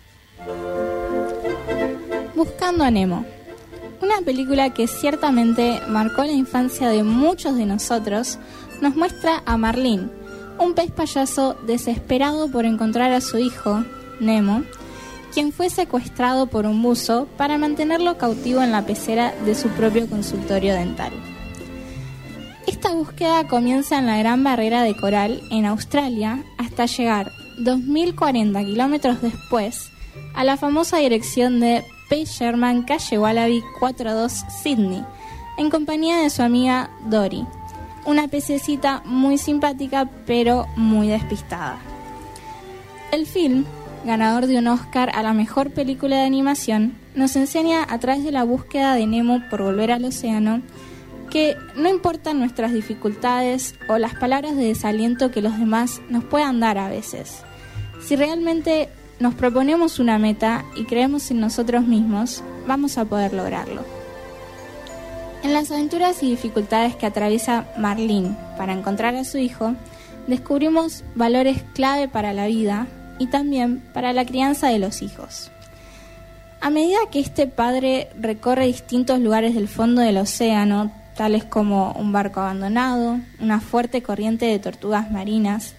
Speaker 8: Buscando a Nemo. Una película que ciertamente marcó la infancia de muchos de nosotros, nos muestra a Marlin, un pez payaso desesperado por encontrar a su hijo, Nemo, quien fue secuestrado por un buzo para mantenerlo cautivo en la pecera de su propio consultorio dental. Esta búsqueda comienza en la Gran Barrera de Coral, en Australia, hasta llegar dos mil cuarenta kilómetros después a la famosa dirección de P. Sherman, calle Wallaby cuarenta y dos, Sydney, en compañía de su amiga Dory, una pececita muy simpática pero muy despistada. El film, ganador de un Oscar a la mejor película de animación, nos enseña a través de la búsqueda de Nemo por volver al océano que no importan nuestras dificultades o las palabras de desaliento que los demás nos puedan dar a veces. Si realmente nos proponemos una meta y creemos en nosotros mismos, vamos a poder lograrlo. En las aventuras y dificultades que atraviesa Marlin para encontrar a su hijo, descubrimos valores clave para la vida y también para la crianza de los hijos. A medida que este padre recorre distintos lugares del fondo del océano, tales como un barco abandonado, una fuerte corriente de tortugas marinas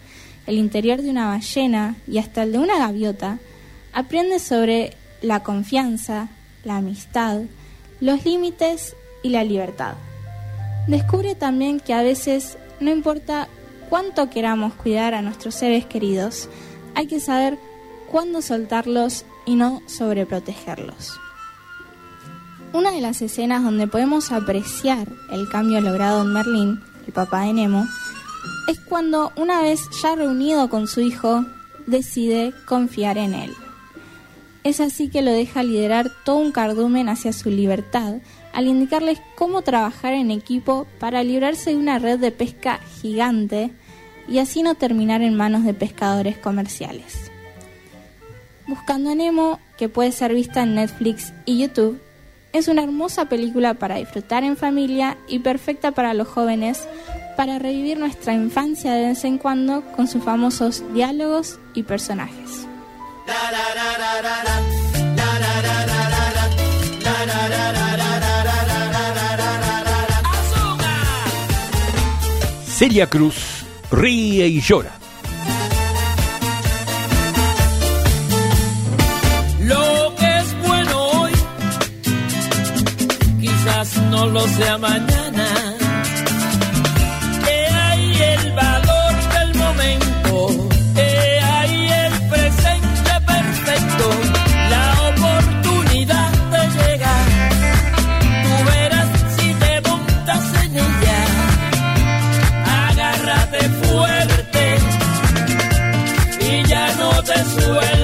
Speaker 8: el interior de una ballena y hasta el de una gaviota, aprende sobre la confianza, la amistad, los límites y la libertad. Descubre también que a veces no importa cuánto queramos cuidar a nuestros seres queridos, hay que saber cuándo soltarlos y no sobreprotegerlos. Una de las escenas donde podemos apreciar el cambio logrado en Merlín, el papá de Nemo, es cuando, una vez ya reunido con su hijo, decide confiar en él. Es así que lo deja liderar todo un cardumen hacia su libertad, al indicarles cómo trabajar en equipo para librarse de una red de pesca gigante y así no terminar en manos de pescadores comerciales. Buscando a Nemo, que puede ser vista en Netflix y YouTube, es una hermosa película para disfrutar en familia y perfecta para los jóvenes para revivir nuestra infancia de vez en cuando con sus famosos diálogos y personajes.
Speaker 4: Celia Cruz ríe y llora.
Speaker 3: Lo que es bueno hoy, quizás no lo sea mañana. He ahí el valor del momento, he ahí el presente perfecto, la oportunidad de llegar. Tú verás si te montas en ella, agárrate fuerte y ya no te sueltes.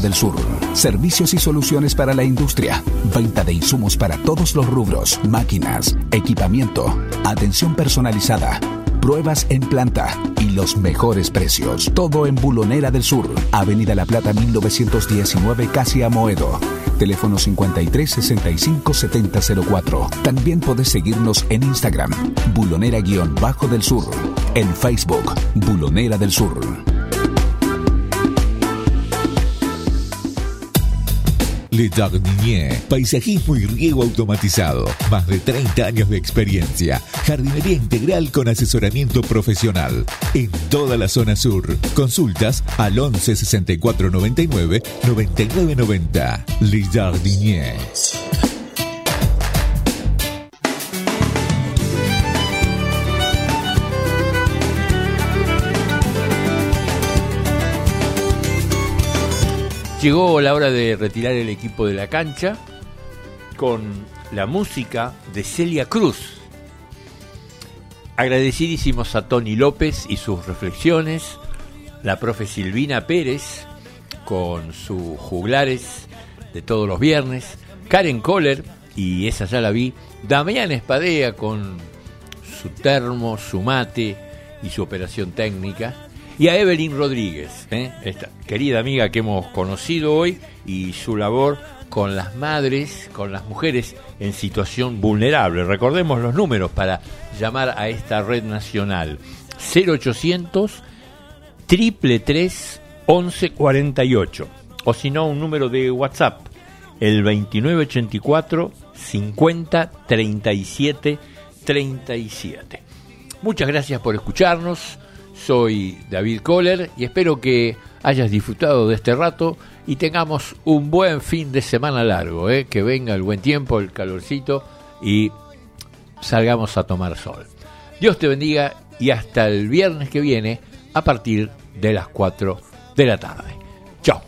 Speaker 11: del Sur. Servicios y soluciones para la industria. Venta de insumos para todos los rubros. Máquinas, equipamiento, atención personalizada, pruebas en planta y los mejores precios. Todo en Bulonera del Sur. Avenida La Plata mil novecientos diecinueve, casi Amoedo. Teléfono cincuenta y tres sesenta y cinco setenta cero cuatro. También podés seguirnos en Instagram, Bulonera-del Sur. En Facebook, Bulonera del Sur.
Speaker 12: Le Jardinier, paisajismo y riego automatizado. Más de treinta años de experiencia. Jardinería integral con asesoramiento profesional. En toda la zona sur. Consultas al once sesenta y cuatro noventa y nueve noventa y nueve noventa. Le Jardinier.
Speaker 4: Llegó la hora de retirar el equipo de la cancha con la música de Celia Cruz. Agradecidísimos a Tony López y sus reflexiones, la profe Silvina Pérez con sus juglares de todos los viernes, Karen Kohler, y esa ya la vi, Damián Espadea con su termo, su mate y su operación técnica, y a Evelyn Rodríguez, ¿eh? esta querida amiga que hemos conocido hoy, y su labor con las madres, con las mujeres en situación vulnerable. Recordemos los números para llamar a esta red nacional: cero ochocientos, triple tres, once cuarenta y ocho, o si no, un número de WhatsApp, el veintinueve ochenta y cuatro, cincuenta, treinta y siete, treinta y siete. Muchas gracias por escucharnos. Soy David Kohler y espero que hayas disfrutado de este rato y tengamos un buen fin de semana largo, ¿eh? Que venga el buen tiempo, el calorcito y salgamos a tomar sol. Dios te bendiga y hasta el viernes que viene a partir de las cuatro de la tarde. Chao.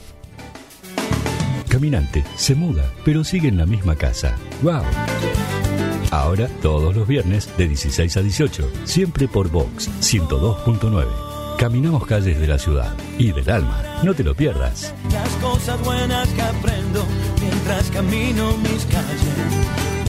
Speaker 2: Caminante se muda, pero sigue en la misma casa. ¡Wow! Ahora, todos los viernes, de dieciséis a dieciocho, siempre por Vox ciento dos punto nueve. Caminamos calles de la ciudad y del alma. No te lo pierdas.
Speaker 3: Las cosas buenas que aprendo mientras camino mis calles.